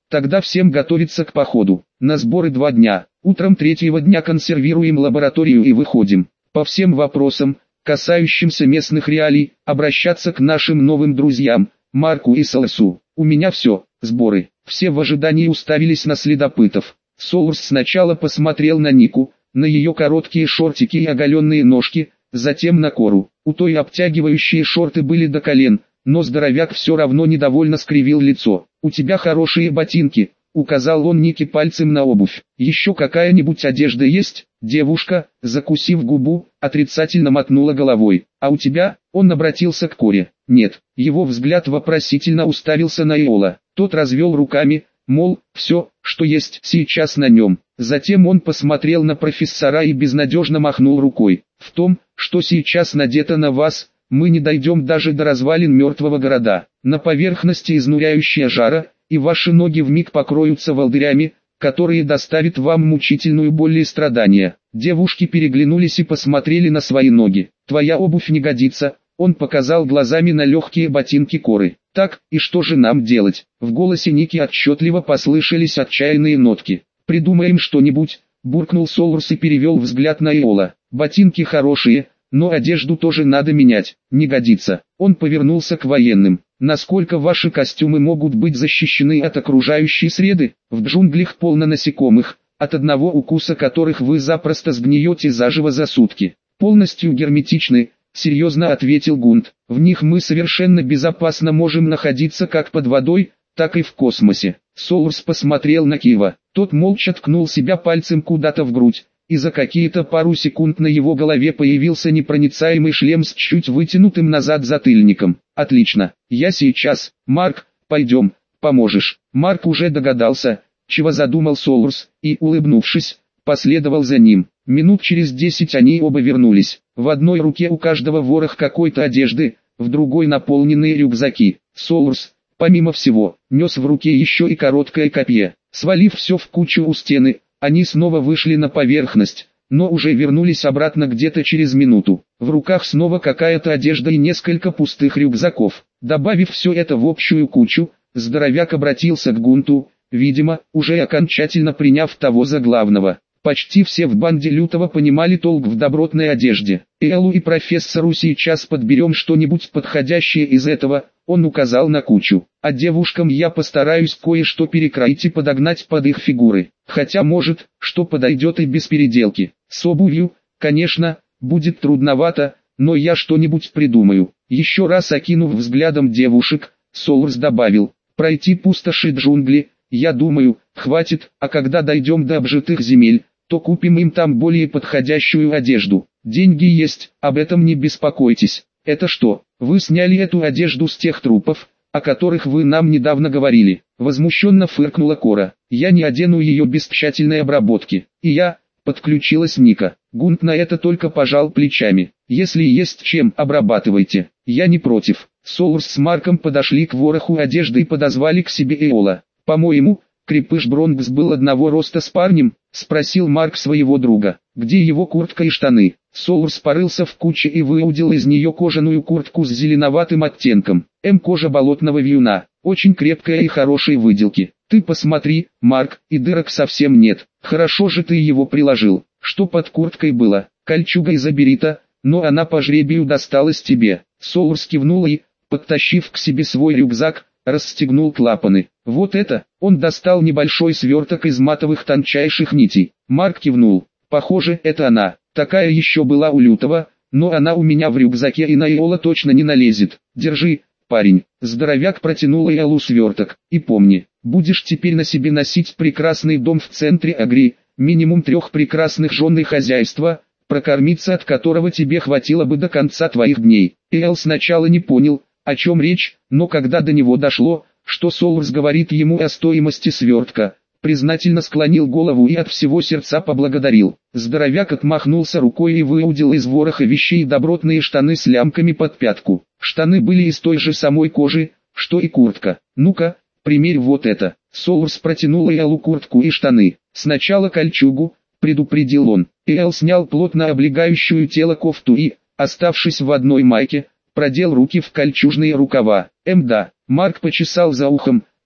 Тогда всем готовиться к походу. На сборы два дня. Утром третьего дня консервируем лабораторию и выходим. По всем вопросам, касающимся местных реалий, обращаться к нашим новым друзьям, Марку и Солосу. У меня все, сборы. Все в ожидании уставились на следопытов. Солурс сначала посмотрел на Нику, на ее короткие шортики и оголенные ножки, затем на Кору. У той обтягивающие шорты были до колен, но здоровяк все равно недовольно скривил лицо. «У тебя хорошие ботинки», — указал он Нике пальцем на обувь. «Еще какая-нибудь одежда есть?» Девушка, закусив губу, отрицательно мотнула головой. «А у тебя?» — он обратился к Коре. «Нет». Его взгляд вопросительно уставился на Эола. Тот развел руками, мол, все, что есть сейчас на нем. Затем он посмотрел на профессора и безнадежно махнул рукой. «В том, что сейчас надето на вас, мы не дойдем даже до развалин мертвого города. На поверхности изнуряющая жара, и ваши ноги вмиг покроются волдырями, которые доставят вам мучительную боль и страдания». Девушки переглянулись и посмотрели на свои ноги. «Твоя обувь не годится», — он показал глазами на легкие ботинки Коры. «Так, и что же нам делать?» В голосе Ники отчетливо послышались отчаянные нотки. «Придумаем что-нибудь», — буркнул Солурс и перевел взгляд на Эола. «Ботинки хорошие, но одежду тоже надо менять, не годится». Он повернулся к военным. «Насколько ваши костюмы могут быть защищены от окружающей среды? В джунглях полно насекомых, от одного укуса которых вы запросто сгниете заживо за сутки». «Полностью герметичны», — серьезно ответил Гунт. «В них мы совершенно безопасно можем находиться как под водой, так и в космосе». Солурс посмотрел на Кива. Тот молча ткнул себя пальцем куда-то в грудь, и за какие-то пару секунд на его голове появился непроницаемый шлем с чуть вытянутым назад затыльником. «Отлично, я сейчас. Марк, пойдем, поможешь». Марк уже догадался, чего задумал Солурс, и, улыбнувшись, последовал за ним. Минут через десять они оба вернулись. В одной руке у каждого ворох какой-то одежды, в другой наполненные рюкзаки. Солурс, помимо всего, нес в руке еще и короткое копье. Свалив все в кучу у стены, они снова вышли на поверхность, но уже вернулись обратно где-то через минуту. В руках снова какая-то одежда и несколько пустых рюкзаков. Добавив все это в общую кучу, здоровяк обратился к Гунту, видимо, уже окончательно приняв того за главного. Почти все в банде Лютого понимали толк в добротной одежде. «Элу и профессору сейчас подберем что-нибудь подходящее из этого», он указал на кучу. «А девушкам я постараюсь кое-что перекроить и подогнать под их фигуры. Хотя может, что подойдет и без переделки. С обувью, конечно, будет трудновато, но я что-нибудь придумаю». Еще раз окинув взглядом девушек, Солурс добавил: «Пройти пустоши джунгли, я думаю, хватит, а когда дойдем до обжитых земель, то купим им там более подходящую одежду. Деньги есть, об этом не беспокойтесь». «Это что, вы сняли эту одежду с тех трупов, о которых вы нам недавно говорили?» Возмущенно фыркнула Кора. «Я не одену ее без тщательной обработки». «И я», подключилась Ника. Гунт на это только пожал плечами. «Если есть чем, обрабатывайте. Я не против». Солурс с Марком подошли к вороху одежды и подозвали к себе Эола. «По-моему, крепыш Бронкс был одного роста с парнем?» — спросил Марк своего друга. «Где его куртка и штаны?» Солурс порылся в куче и выудил из нее кожаную куртку с зеленоватым оттенком. М кожа болотного вьюна, очень крепкая и хорошей выделки. «Ты посмотри, Марк, и дырок совсем нет. Хорошо же ты его приложил. Что под курткой было?» «Кольчуга из аберита, но она по жребию досталась тебе». Солурс кивнул и, подтащив к себе свой рюкзак, расстегнул клапаны. «Вот это!» Он достал небольшой сверток из матовых тончайших нитей. Марк кивнул. «Похоже, это она. Такая еще была у Лютого, но она у меня в рюкзаке и на Эола точно не налезет. Держи, парень». Здоровяк протянул Эолу сверток. «И помни, будешь теперь на себе носить прекрасный дом в центре Агри, минимум трех прекрасных жен и хозяйства, прокормиться от которого тебе хватило бы до конца твоих дней». Эол сначала не понял, о чем речь, но когда до него дошло, что Солурс говорит ему о стоимости свертка, признательно склонил голову и от всего сердца поблагодарил. Здоровяк отмахнулся рукой и выудил из вороха вещей добротные штаны с лямками под пятку. Штаны были из той же самой кожи, что и куртка. «Ну-ка, примерь вот это». Солурс протянул Эолу куртку и штаны. «Сначала кольчугу», предупредил он. Эол снял плотно облегающую тело кофту и, оставшись в одной майке, продел руки в кольчужные рукава. «Эм да». Марк почесал за ухом,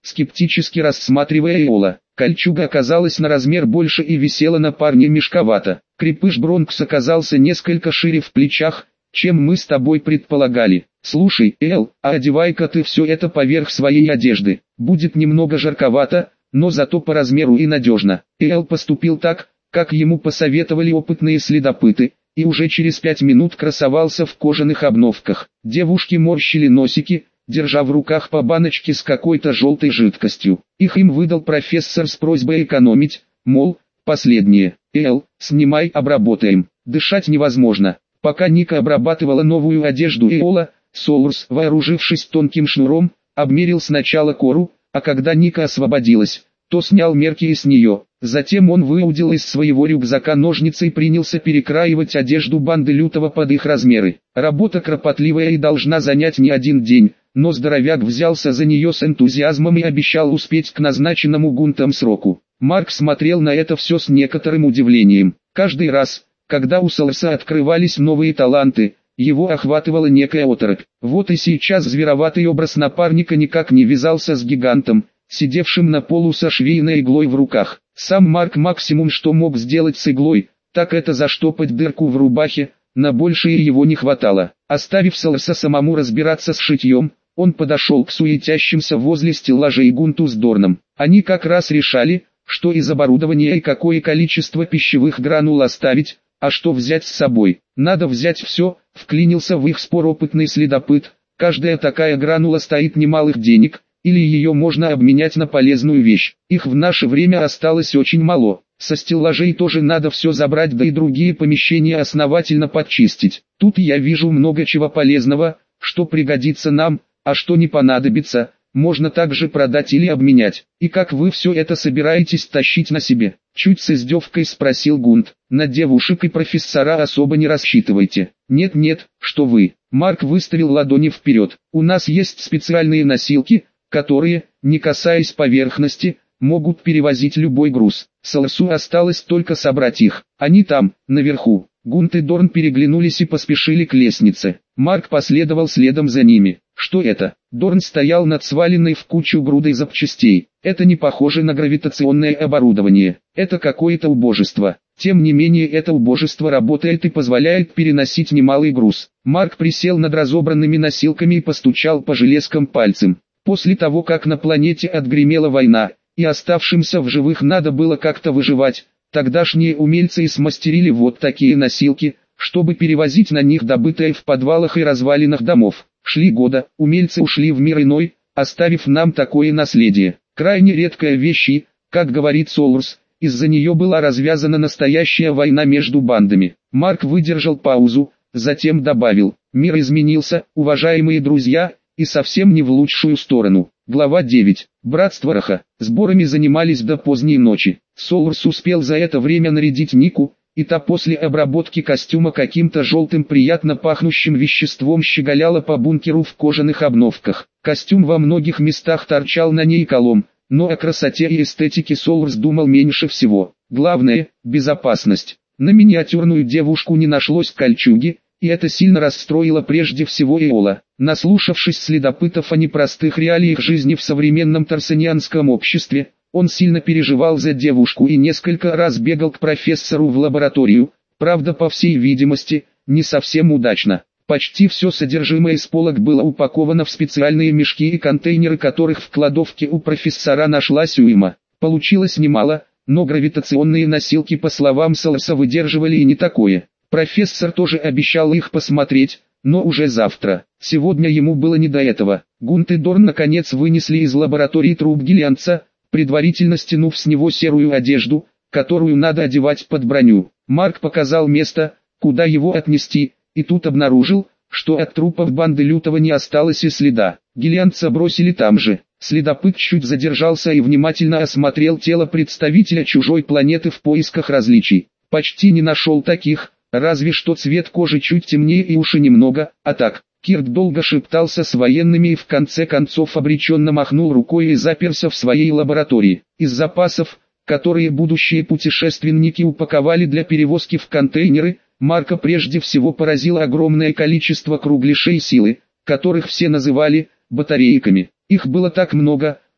скептически рассматривая Эола. Кольчуга оказалась на размер больше и висела на парне мешковато. Крепыш Бронкс оказался несколько шире в плечах, чем мы с тобой предполагали. Слушай, Эл, а одевай-ка ты все это поверх своей одежды. Будет немного жарковато, но зато по размеру и надежно. Эл поступил так, как ему посоветовали опытные следопыты, и уже через пять минут красовался в кожаных обновках. Девушки морщили носики, держа в руках по баночке с какой-то желтой жидкостью. Их им выдал профессор с просьбой экономить, мол, последнее. Эл, снимай, обработаем. Дышать невозможно. Пока Ника обрабатывала новую одежду Эола, Солурс, вооружившись тонким шнуром, обмерил сначала кору, а когда Ника освободилась, то снял мерки с нее. Затем он выудил из своего рюкзака ножницы и принялся перекраивать одежду банды Лютого под их размеры. Работа кропотливая и должна занять не один день, но здоровяк взялся за нее с энтузиазмом и обещал успеть к назначенному Гунтом сроку. Марк смотрел на это все с некоторым удивлением. Каждый раз, когда у Солурса открывались новые таланты, его охватывала некая оторопь. Вот и сейчас звероватый образ напарника никак не вязался с гигантом, сидевшим на полу со швейной иглой в руках. Сам Марк максимум что мог сделать с иглой, так это заштопать дырку в рубахе, на большее его не хватало. Оставив Солурса самому разбираться с шитьем, он подошел к суетящимся возле стеллажей Гунту с Дорном. Они как раз решали, что из оборудования и какое количество пищевых гранул оставить, а что взять с собой. Надо взять все, вклинился в их спор опытный следопыт. Каждая такая гранула стоит немалых денег, или ее можно обменять на полезную вещь. Их в наше время осталось очень мало. Со стеллажей тоже надо все забрать, да и другие помещения основательно подчистить. Тут я вижу много чего полезного, что пригодится нам, а что не понадобится, можно также продать или обменять. И как вы все это собираетесь тащить на себе? Чуть с издевкой спросил Гунт. На девушек и профессора особо не рассчитывайте. Нет-нет, что вы. Марк выставил ладони вперед. У нас есть специальные носилки, которые, не касаясь поверхности, могут перевозить любой груз. Солурсу осталось только собрать их. Они там, наверху. Гунт и Дорн переглянулись и поспешили к лестнице. Марк последовал следом за ними. Что это? Дорн стоял над сваленной в кучу грудой запчастей. Это не похоже на гравитационное оборудование. Это какое-то убожество. Тем не менее это убожество работает и позволяет переносить немалый груз. Марк присел над разобранными носилками и постучал по железкам пальцем. После того, как на планете отгремела война, и оставшимся в живых надо было как-то выживать, тогдашние умельцы и смастерили вот такие носилки, чтобы перевозить на них добытое в подвалах и развалинах домов. Шли года, умельцы ушли в мир иной, оставив нам такое наследие. Крайне редкая вещь и, как говорит Солурс, из-за нее была развязана настоящая война между бандами. Марк выдержал паузу, затем добавил: «Мир изменился, уважаемые друзья, и совсем не в лучшую сторону». Глава девять. Братство Раха. Сборами занимались до поздней ночи. Солурс успел за это время нарядить Нику, и та после обработки костюма каким-то желтым приятно пахнущим веществом щеголяла по бункеру в кожаных обновках. Костюм во многих местах торчал на ней колом, но о красоте и эстетике Солурс думал меньше всего. Главное – безопасность. На миниатюрную девушку не нашлось кольчуги, и это сильно расстроило прежде всего Эола. Наслушавшись следопытов о непростых реалиях жизни в современном тарсанианском обществе, он сильно переживал за девушку и несколько раз бегал к профессору в лабораторию, правда, по всей видимости, не совсем удачно. Почти все содержимое из полок было упаковано в специальные мешки и контейнеры, которых в кладовке у профессора нашлась уйма. Получилось немало, но гравитационные носилки, по словам Солурса, выдерживали и не такое. Профессор тоже обещал их посмотреть, но уже завтра. Сегодня ему было не до этого. Гунт и Дорн наконец вынесли из лаборатории труп гиллианца, предварительно стянув с него серую одежду, которую надо одевать под броню. Марк показал место, куда его отнести, и тут обнаружил, что от трупов банды Лютого не осталось и следа. Гиллианца бросили там же. Следопыт чуть задержался и внимательно осмотрел тело представителя чужой планеты в поисках различий. Почти не нашел таких, разве что цвет кожи чуть темнее и уши немного, а так. Кирк долго шептался с военными и в конце концов обреченно махнул рукой и заперся в своей лаборатории. Из запасов, которые будущие путешественники упаковали для перевозки в контейнеры, Марка прежде всего поразило огромное количество кругляшей силы, которых все называли батарейками. Их было так много,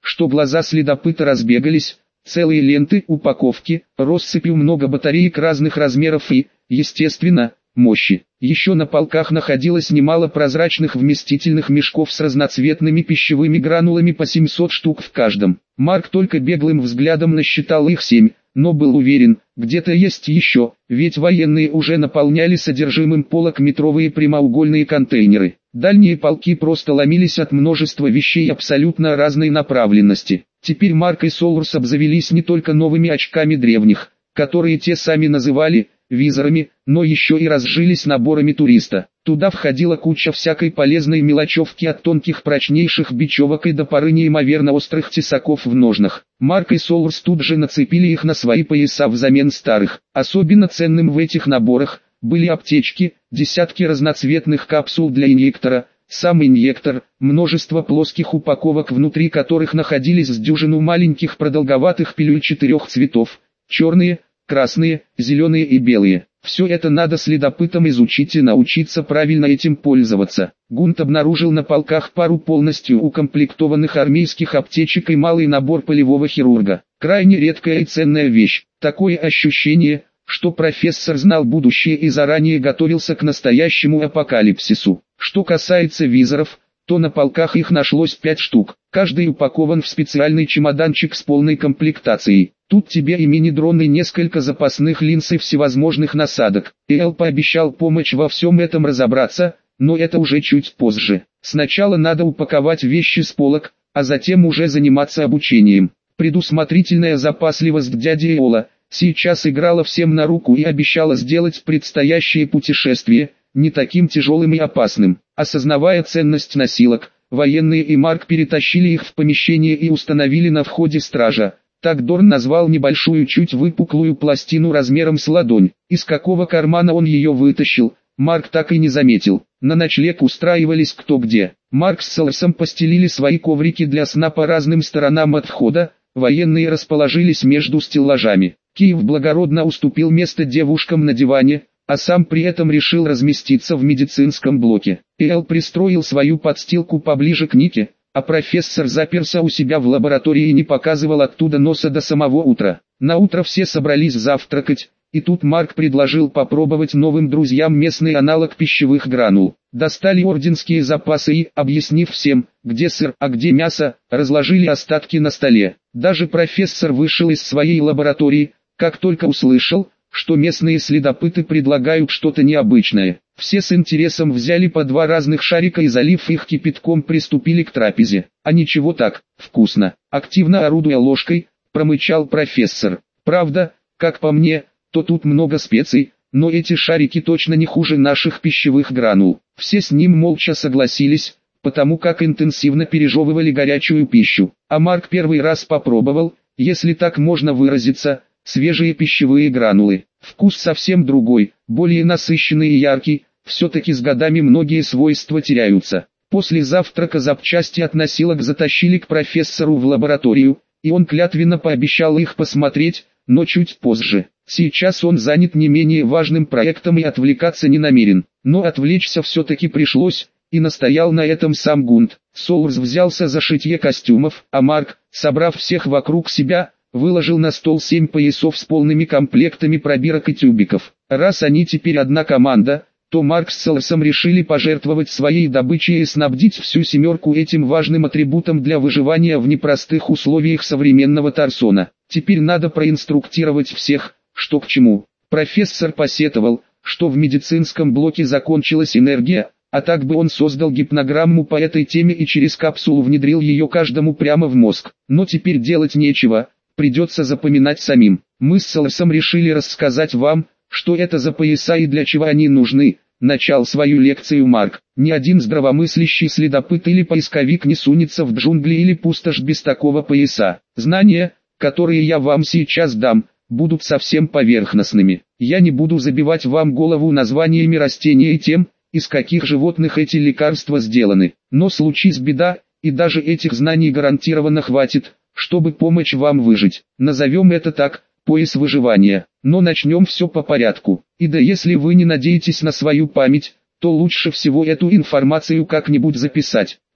что глаза следопыта разбегались, целые ленты, упаковки, россыпью много батареек разных размеров и, естественно, мощи. Еще на полках находилось немало прозрачных вместительных мешков с разноцветными пищевыми гранулами по семьсот штук в каждом. Марк только беглым взглядом насчитал их семь, но был уверен, где-то есть еще, ведь военные уже наполняли содержимым полок метровые прямоугольные контейнеры. Дальние полки просто ломились от множества вещей абсолютно разной направленности. Теперь Марк и Солурс обзавелись не только новыми очками древних, которые те сами называли визорами, но еще и разжились наборами туриста. Туда входила куча всякой полезной мелочевки от тонких прочнейших бечевок и до поры неимоверно острых тесаков в ножнах. Марк и Солурс тут же нацепили их на свои пояса взамен старых. Особенно ценным в этих наборах были аптечки, десятки разноцветных капсул для инъектора, сам инъектор, множество плоских упаковок, внутри которых находились с дюжину маленьких продолговатых пилюль четырех цветов: черные, красные, зеленые и белые. Все это надо следопытам изучить и научиться правильно этим пользоваться. Гунт обнаружил на полках пару полностью укомплектованных армейских аптечек и малый набор полевого хирурга. Крайне редкая и ценная вещь. Такое ощущение, что профессор знал будущее и заранее готовился к настоящему апокалипсису. Что касается визоров, то на полках их нашлось пять штук. Каждый упакован в специальный чемоданчик с полной комплектацией. Тут тебе и мини-дрон, и несколько запасных линз и всевозможных насадок. Эл пообещал помочь во всем этом разобраться, но это уже чуть позже. Сначала надо упаковать вещи с полок, а затем уже заниматься обучением. Предусмотрительная запасливость дяди Эола сейчас играла всем на руку и обещала сделать предстоящее путешествие не таким тяжелым и опасным. Осознавая ценность носилок, военные и Марк перетащили их в помещение и установили на входе стража. Так Дорн назвал небольшую, чуть выпуклую пластину размером с ладонь. Из какого кармана он ее вытащил, Марк так и не заметил. На ночлег устраивались кто где. Марк с Солорсом постелили свои коврики для сна по разным сторонам от входа, военные расположились между стеллажами. Киев благородно уступил место девушкам на диване, а сам при этом решил разместиться в медицинском блоке. Эл пристроил свою подстилку поближе к Нике, а профессор заперся у себя в лаборатории и не показывал оттуда носа до самого утра. На утро все собрались завтракать, и тут Марк предложил попробовать новым друзьям местный аналог пищевых гранул. Достали орденские запасы и, объяснив всем, где сыр, а где мясо, разложили остатки на столе. Даже профессор вышел из своей лаборатории, как только услышал, что местные следопыты предлагают что-то необычное. Все с интересом взяли по два разных шарика и, залив их кипятком, приступили к трапезе. А ничего так, вкусно. Активно орудуя ложкой, промычал профессор. Правда, как по мне, то тут много специй, но эти шарики точно не хуже наших пищевых гранул. Все с ним молча согласились, потому как интенсивно пережевывали горячую пищу. А Марк первый раз попробовал, если так можно выразиться, свежие пищевые гранулы. Вкус совсем другой, более насыщенный и яркий, все-таки с годами многие свойства теряются. После завтрака запчасти от носилок затащили к профессору в лабораторию, и он клятвенно пообещал их посмотреть, но чуть позже. Сейчас он занят не менее важным проектом и отвлекаться не намерен. Но отвлечься все-таки пришлось, и настоял на этом сам Гунт. Солурс взялся за шитье костюмов, а Марк, собрав всех вокруг себя, выложил на стол семь поясов с полными комплектами пробирок и тюбиков. Раз они теперь одна команда, то Марк с Солорсом решили пожертвовать своей добычей и снабдить всю семерку этим важным атрибутом для выживания в непростых условиях современного Тарсона. Теперь надо проинструктировать всех, что к чему. Профессор посетовал, что в медицинском блоке закончилась энергия, а так бы он создал гипнограмму по этой теме и через капсулу внедрил ее каждому прямо в мозг. Но теперь делать нечего, придется запоминать самим. Мы с Солорсом решили рассказать вам, что это за пояса и для чего они нужны. Начал свою лекцию Марк. Ни один здравомыслящий следопыт или поисковик не сунется в джунгли или пустошь без такого пояса. Знания, которые я вам сейчас дам, будут совсем поверхностными. Я не буду забивать вам голову названиями растений и тем, из каких животных эти лекарства сделаны. Но случись беда, и даже этих знаний гарантированно хватит, чтобы помочь вам выжить. Назовем это так, пояс выживания. Но начнем все по порядку. И да, если вы не надеетесь на свою память, то лучше всего эту информацию как-нибудь записать.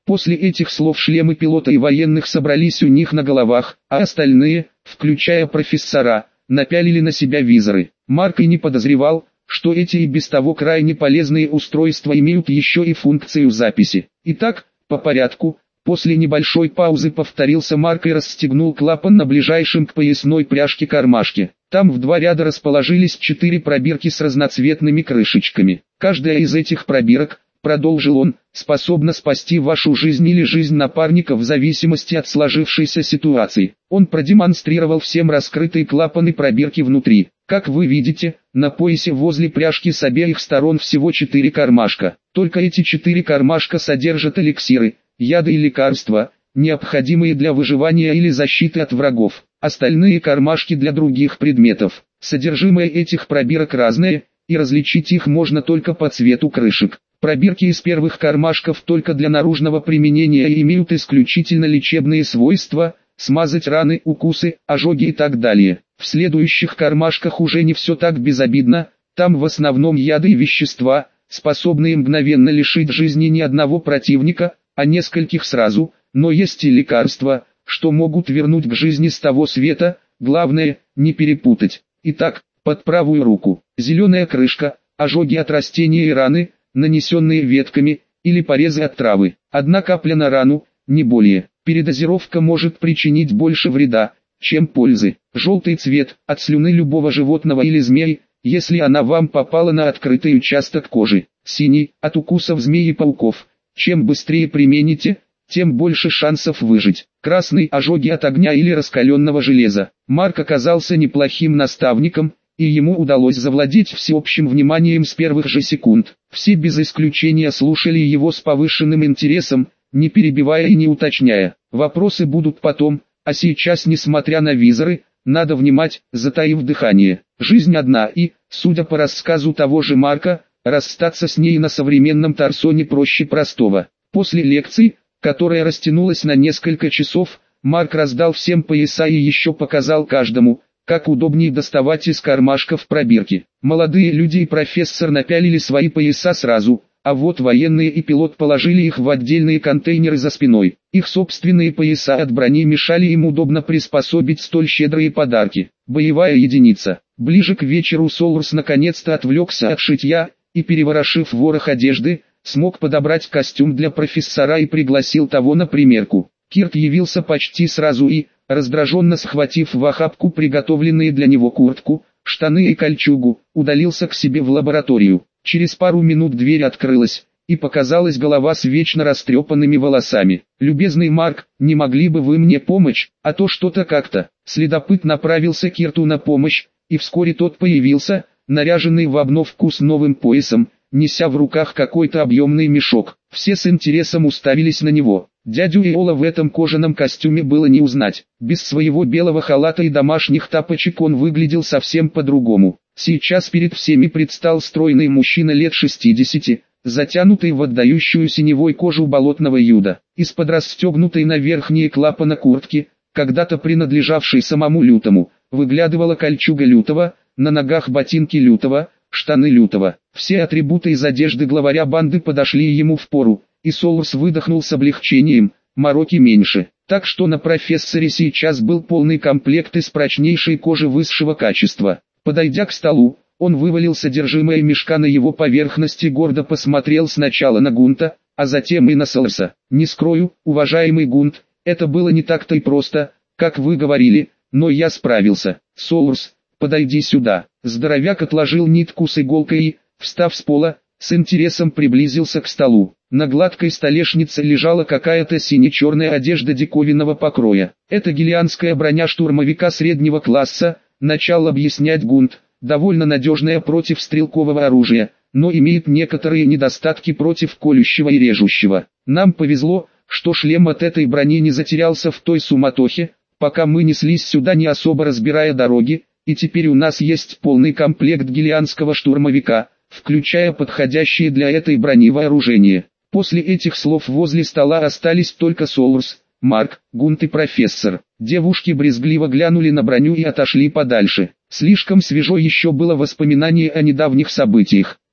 После этих слов шлемы пилота и военных собрались у них на головах, а остальные, включая профессора, напялили на себя визоры. Марк и не подозревал, что эти и без того крайне полезные устройства имеют еще и функцию записи. Итак, по порядку, после небольшой паузы повторился Марк и расстегнул клапан на ближайшем к поясной пряжке кармашке. Там в два ряда расположились четыре пробирки с разноцветными крышечками. Каждая из этих пробирок, продолжил он, способна спасти вашу жизнь или жизнь напарника в зависимости от сложившейся ситуации. Он продемонстрировал всем раскрытые клапаны пробирки внутри. Как вы видите, на поясе возле пряжки с обеих сторон всего четыре кармашка. Только эти четыре кармашка содержат эликсиры, яды и лекарства, необходимые для выживания или защиты от врагов. Остальные кармашки для других предметов. Содержимое этих пробирок разное, и различить их можно только по цвету крышек. Пробирки из первых кармашков только для наружного применения и имеют исключительно лечебные свойства, смазать раны, укусы, ожоги и так далее. В следующих кармашках уже не все так безобидно, там в основном яды и вещества, способные мгновенно лишить жизни не одного противника, а нескольких сразу, но есть и лекарства, что могут вернуть к жизни с того света, главное, не перепутать. Итак, под правую руку, зеленая крышка, ожоги от растения и раны, нанесенные ветками, или порезы от травы. Одна капля на рану, не более. Передозировка может причинить больше вреда, чем пользы. Желтый цвет, от слюны любого животного или змеи, если она вам попала на открытый участок кожи. Синий, от укусов змей и пауков. Чем быстрее примените, тем больше шансов выжить. Красный, ожоги от огня или раскаленного железа. Марк оказался неплохим наставником, и ему удалось завладеть всеобщим вниманием с первых же секунд. Все без исключения слушали его с повышенным интересом, не перебивая и не уточняя. Вопросы будут потом, а сейчас, несмотря на визоры, надо внимать, затаив дыхание. Жизнь одна и, судя по рассказу того же Марка, расстаться с ней на современном Тарсоне проще простого. После лекции, которая растянулась на несколько часов, Марк раздал всем пояса и еще показал каждому, как удобнее доставать из кармашков пробирки. Молодые люди и профессор напялили свои пояса сразу, а вот военные и пилот положили их в отдельные контейнеры за спиной. Их собственные пояса от брони мешали им удобно приспособить столь щедрые подарки. Боевая единица. Ближе к вечеру Солурс наконец-то отвлекся от шитья, и переворошив ворох одежды, смог подобрать костюм для профессора и пригласил того на примерку. Кирт явился почти сразу и, раздраженно схватив в охапку приготовленные для него куртку, штаны и кольчугу, удалился к себе в лабораторию. Через пару минут дверь открылась, и показалась голова с вечно растрепанными волосами. «Любезный Марк, не могли бы вы мне помочь, а то что-то как-то». Следопыт направился Кирту на помощь, и вскоре тот появился, наряженный в обновку с новым поясом, неся в руках какой-то объемный мешок. Все с интересом уставились на него. Дядю Иола в этом кожаном костюме было не узнать. Без своего белого халата и домашних тапочек он выглядел совсем по-другому. Сейчас перед всеми предстал стройный мужчина лет шестидесяти, затянутый в отдающую синевой кожу болотного юда. Из-под расстегнутой на верхние клапана куртки, когда-то принадлежавшей самому Лютому, выглядывала кольчуга Лютого, на ногах ботинки Лютого, штаны Лютого. Все атрибуты из одежды главаря банды подошли ему впору, и Солурс выдохнул с облегчением, мороки меньше. Так что на профессоре сейчас был полный комплект из прочнейшей кожи высшего качества. Подойдя к столу, он вывалил содержимое мешка на его поверхности и гордо посмотрел сначала на Гунта, а затем и на Солурса. «Не скрою, уважаемый Гунт, это было не так-то и просто, как вы говорили, но я справился. Солурс, подойди сюда». Здоровяк отложил нитку с иголкой и, встав с пола, с интересом приблизился к столу. На гладкой столешнице лежала какая-то сине-черная одежда диковинного покроя. Это гелианская броня штурмовика среднего класса, начал объяснять Гунт, довольно надежная против стрелкового оружия, но имеет некоторые недостатки против колющего и режущего. Нам повезло, что шлем от этой брони не затерялся в той суматохе, пока мы неслись сюда, не особо разбирая дороги, и теперь у нас есть полный комплект гелианского штурмовика, включая подходящее для этой брони вооружение. После этих слов возле стола остались только Солурс, Марк, Гунт и профессор. Девушки брезгливо глянули на броню и отошли подальше. Слишком свежо еще было воспоминание о недавних событиях.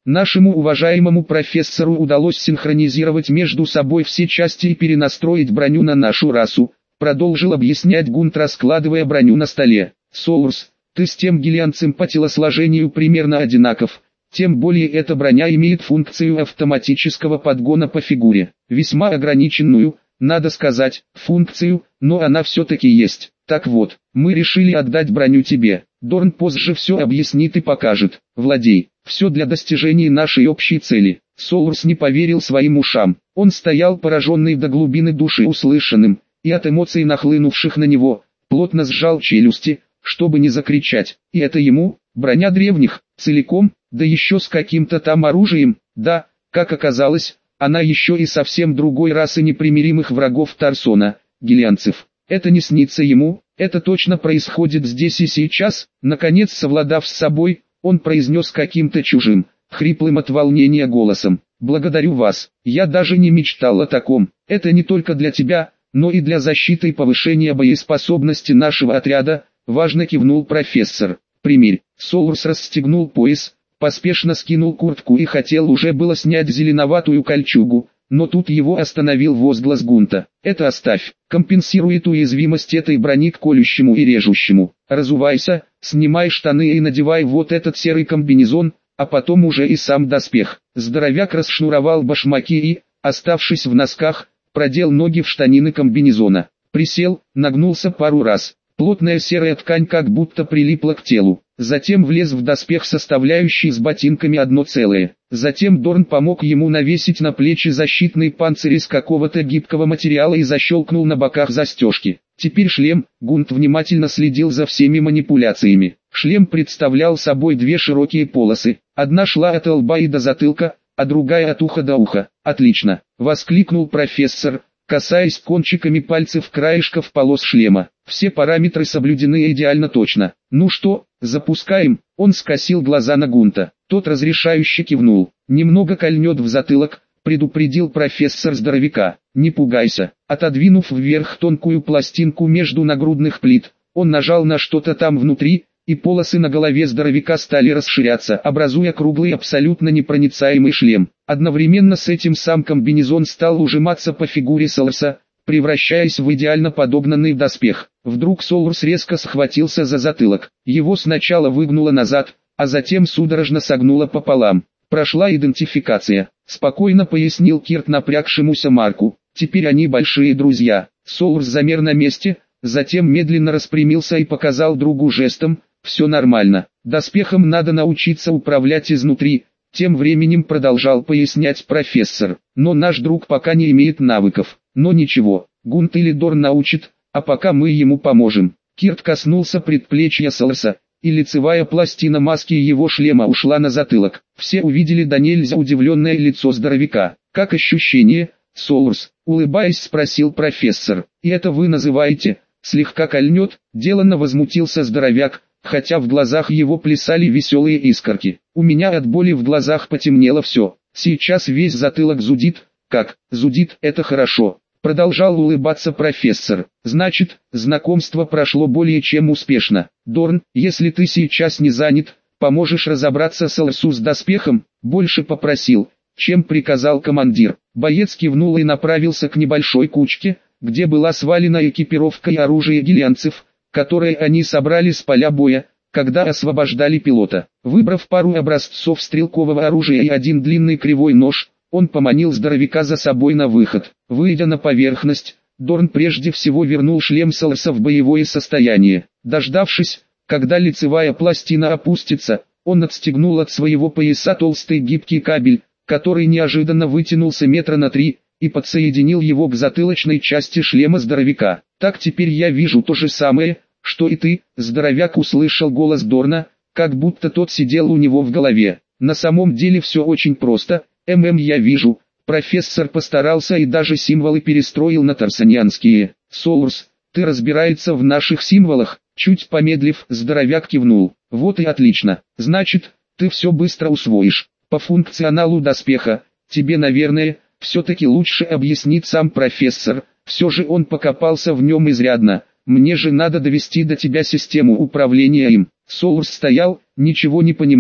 Нашему уважаемому профессору удалось синхронизировать между собой все части и перенастроить броню на нашу расу, продолжил объяснять Гунт, раскладывая броню на столе. Солурс, ты с тем гелианцем по телосложению примерно одинаков, тем более эта броня имеет функцию автоматического подгона по фигуре, весьма ограниченную, надо сказать, функцию, но она все-таки есть. Так вот, мы решили отдать броню тебе. Дорн позже все объяснит и покажет. Владей, все для достижения нашей общей цели. Солурс не поверил своим ушам. Он стоял пораженный до глубины души услышанным, и от эмоций, нахлынувших на него, плотно сжал челюсти, чтобы не закричать. И это ему, броня древних, целиком, да еще с каким-то там оружием, да, как оказалось, она еще и совсем другой расы непримиримых врагов Тарсона, гелианцев. Это не снится ему, это точно происходит здесь и сейчас. Наконец, совладав с собой, он произнес каким-то чужим, хриплым от волнения голосом: «Благодарю вас, я даже не мечтал о таком. Это не только для тебя, но и для защиты и повышения боеспособности нашего отряда», важно кивнул профессор. «Примерь». Солурс расстегнул пояс, поспешно скинул куртку и хотел уже было снять зеленоватую кольчугу, но тут его остановил возглас Гунта. «Это оставь, компенсирует уязвимость этой брони к колющему и режущему. Разувайся, снимай штаны и надевай вот этот серый комбинезон, а потом уже и сам доспех». Здоровяк расшнуровал башмаки и, оставшись в носках, продел ноги в штанины комбинезона. Присел, нагнулся пару раз. Плотная серая ткань как будто прилипла к телу. Затем влез в доспех, составляющий с ботинками одно целое. Затем Дорн помог ему навесить на плечи защитный панцирь из какого-то гибкого материала и защелкнул на боках застежки. Теперь шлем. Гунт внимательно следил за всеми манипуляциями. Шлем представлял собой две широкие полосы. Одна шла от лба и до затылка, а другая от уха до уха. «Отлично!» — воскликнул профессор, касаясь кончиками пальцев краешков полос шлема. «Все параметры соблюдены идеально точно. Ну что, запускаем?» Он скосил глаза на Гунта. Тот разрешающе кивнул. «Немного кольнет в затылок», — предупредил профессор здоровяка. «Не пугайся». Отодвинув вверх тонкую пластинку между нагрудных плит, он нажал на что-то там внутри, и полосы на голове здоровяка стали расширяться, образуя круглый абсолютно непроницаемый шлем. Одновременно с этим сам комбинезон стал ужиматься по фигуре Солурса, превращаясь в идеально подогнанный доспех. Вдруг Солурс резко схватился за затылок. Его сначала выгнуло назад, а затем судорожно согнуло пополам. «Прошла идентификация», — спокойно пояснил Кирт напрягшемуся Марку. «Теперь они большие друзья». Солурс замер на месте, затем медленно распрямился и показал другу жестом: «Все нормально. Доспехом надо научиться управлять изнутри», — тем временем продолжал пояснять профессор. «Но наш друг пока не имеет навыков. Но ничего, Гунт или Дорн научит, а пока мы ему поможем». Кирт коснулся предплечья Солурса, и лицевая пластина маски его шлема ушла на затылок. Все увидели до нельзя удивленное лицо здоровяка. «Как ощущение, Солурс?» — улыбаясь, спросил профессор. «И это вы называете слегка кольнет?» — деланно возмутился здоровяк, хотя в глазах его плясали веселые искорки. «У меня от боли в глазах потемнело все. Сейчас весь затылок зудит». «Как, зудит, это хорошо», — продолжал улыбаться профессор. «Значит, знакомство прошло более чем успешно. Дорн, если ты сейчас не занят, поможешь разобраться Солурсу с доспехом?» — больше попросил, чем приказал командир. Боец кивнул и направился к небольшой кучке, где была свалена экипировка и оружие гелианцев, которые они собрали с поля боя, когда освобождали пилота. Выбрав пару образцов стрелкового оружия и один длинный кривой нож, он поманил здоровяка за собой на выход. Выйдя на поверхность, Дорн прежде всего вернул шлем Солурса в боевое состояние. Дождавшись, когда лицевая пластина опустится, он отстегнул от своего пояса толстый гибкий кабель, который неожиданно вытянулся метра на три, и подсоединил его к затылочной части шлема здоровяка. «Так теперь я вижу то же самое, что и ты», — здоровяк услышал голос Дорна, как будто тот сидел у него в голове. «На самом деле все очень просто, ММ я вижу». Профессор постарался и даже символы перестроил на тарсанианские. «Солурс, ты разбираешься в наших символах?» Чуть помедлив, здоровяк кивнул. «Вот и отлично, значит, ты все быстро усвоишь. По функционалу доспеха, тебе, наверное, все-таки лучше объяснит сам профессор, все же он покопался в нем изрядно. Мне же надо довести до тебя систему управления им». Солурс стоял, ничего не понимая,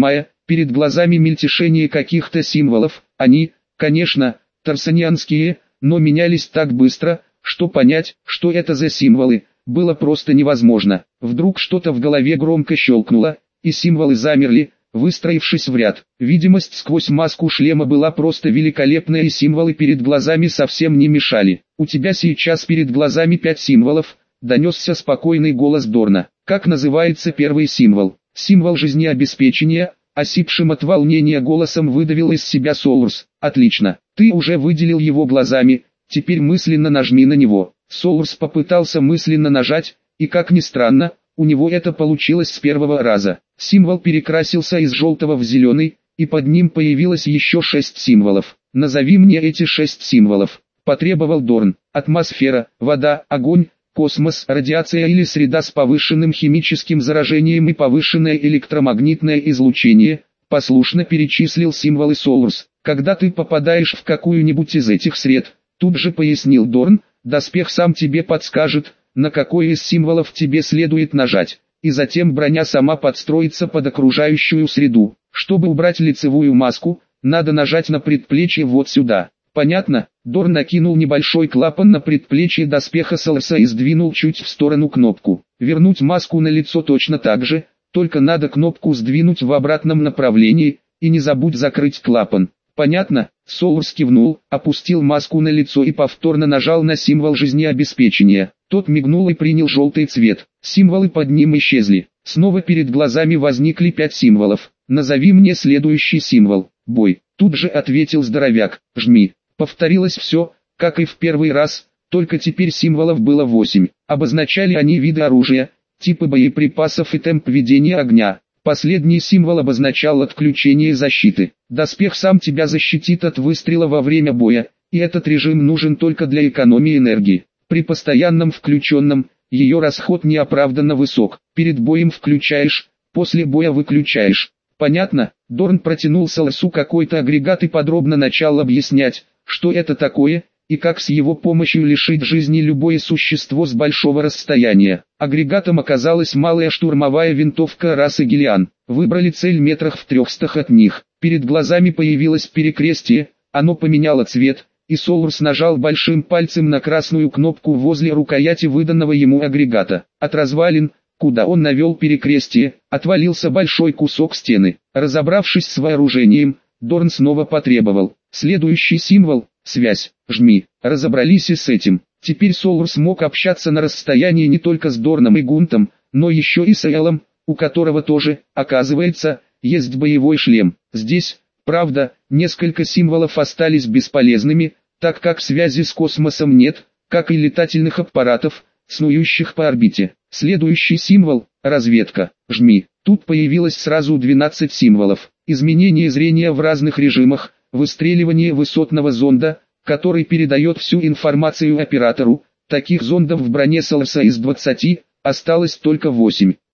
Перед глазами мельтешение каких-то символов, они, конечно, тарсанианские, но менялись так быстро, что понять, что это за символы, было просто невозможно. Вдруг что-то в голове громко щелкнуло, и символы замерли, выстроившись в ряд. Видимость сквозь маску шлема была просто великолепная, и символы перед глазами совсем не мешали. «У тебя сейчас перед глазами пять символов», — донесся спокойный голос Дорна. «Как называется первый символ?» «Символ жизнеобеспечения», — осипшим от волнения голосом выдавил из себя Солурс. «Отлично, ты уже выделил его глазами, теперь мысленно нажми на него». Солурс попытался мысленно нажать, и как ни странно, у него это получилось с первого раза. Символ перекрасился из желтого в зеленый, и под ним появилось еще шесть символов. «Назови мне эти шесть символов», — потребовал Дорн. «Атмосфера, вода, огонь, космос, радиация или среда с повышенным химическим заражением и повышенное электромагнитное излучение», — послушно перечислил символы Солурс. «Когда ты попадаешь в какую-нибудь из этих сред», — тут же пояснил Дорн, — «доспех сам тебе подскажет, на какой из символов тебе следует нажать, и затем броня сама подстроится под окружающую среду. Чтобы убрать лицевую маску, надо нажать на предплечье вот сюда. Понятно?» Дорн накинул небольшой клапан на предплечье доспеха Солурса и сдвинул чуть в сторону кнопку. «Вернуть маску на лицо точно так же, только надо кнопку сдвинуть в обратном направлении, и не забудь закрыть клапан». «Понятно?» Солурс кивнул, опустил маску на лицо и повторно нажал на символ жизнеобеспечения. Тот мигнул и принял желтый цвет. Символы под ним исчезли. Снова перед глазами возникли пять символов. «Назови мне следующий символ». «Бой», тут же ответил здоровяк. «Жми». Повторилось все, как и в первый раз, только теперь символов было восемь. Обозначали они виды оружия, типы боеприпасов и темп ведения огня. Последний символ обозначал отключение защиты. Доспех сам тебя защитит от выстрела во время боя, и этот режим нужен только для экономии энергии. При постоянном включенном, ее расход неоправданно высок. Перед боем включаешь, после боя выключаешь. Понятно? Дорн протянул Солурсу какой-то агрегат и подробно начал объяснять, что это такое, и как с его помощью лишить жизни любое существо с большого расстояния. Агрегатом оказалась малая штурмовая винтовка расы Гелиан. Выбрали цель метрах в трехстах от них. Перед глазами появилось перекрестие, оно поменяло цвет, и Солурс нажал большим пальцем на красную кнопку возле рукояти выданного ему агрегата. От развалин, куда он навел перекрестие, отвалился большой кусок стены. Разобравшись с вооружением, Дорн снова потребовал. «Следующий символ — связь, жми». Разобрались и с этим. Теперь Солурс мог общаться на расстоянии не только с Дорном и Гунтом, но еще и с Элом, у которого тоже, оказывается, есть боевой шлем. Здесь, правда, несколько символов остались бесполезными, так как связи с космосом нет, как и летательных аппаратов, снующих по орбите. Следующий символ — разведка, жми. Тут появилось сразу двенадцать символов. Изменение зрения в разных режимах, выстреливание высотного зонда, который передает всю информацию оператору. Таких зондов в броне Солурса из двадцати, осталось только восемь.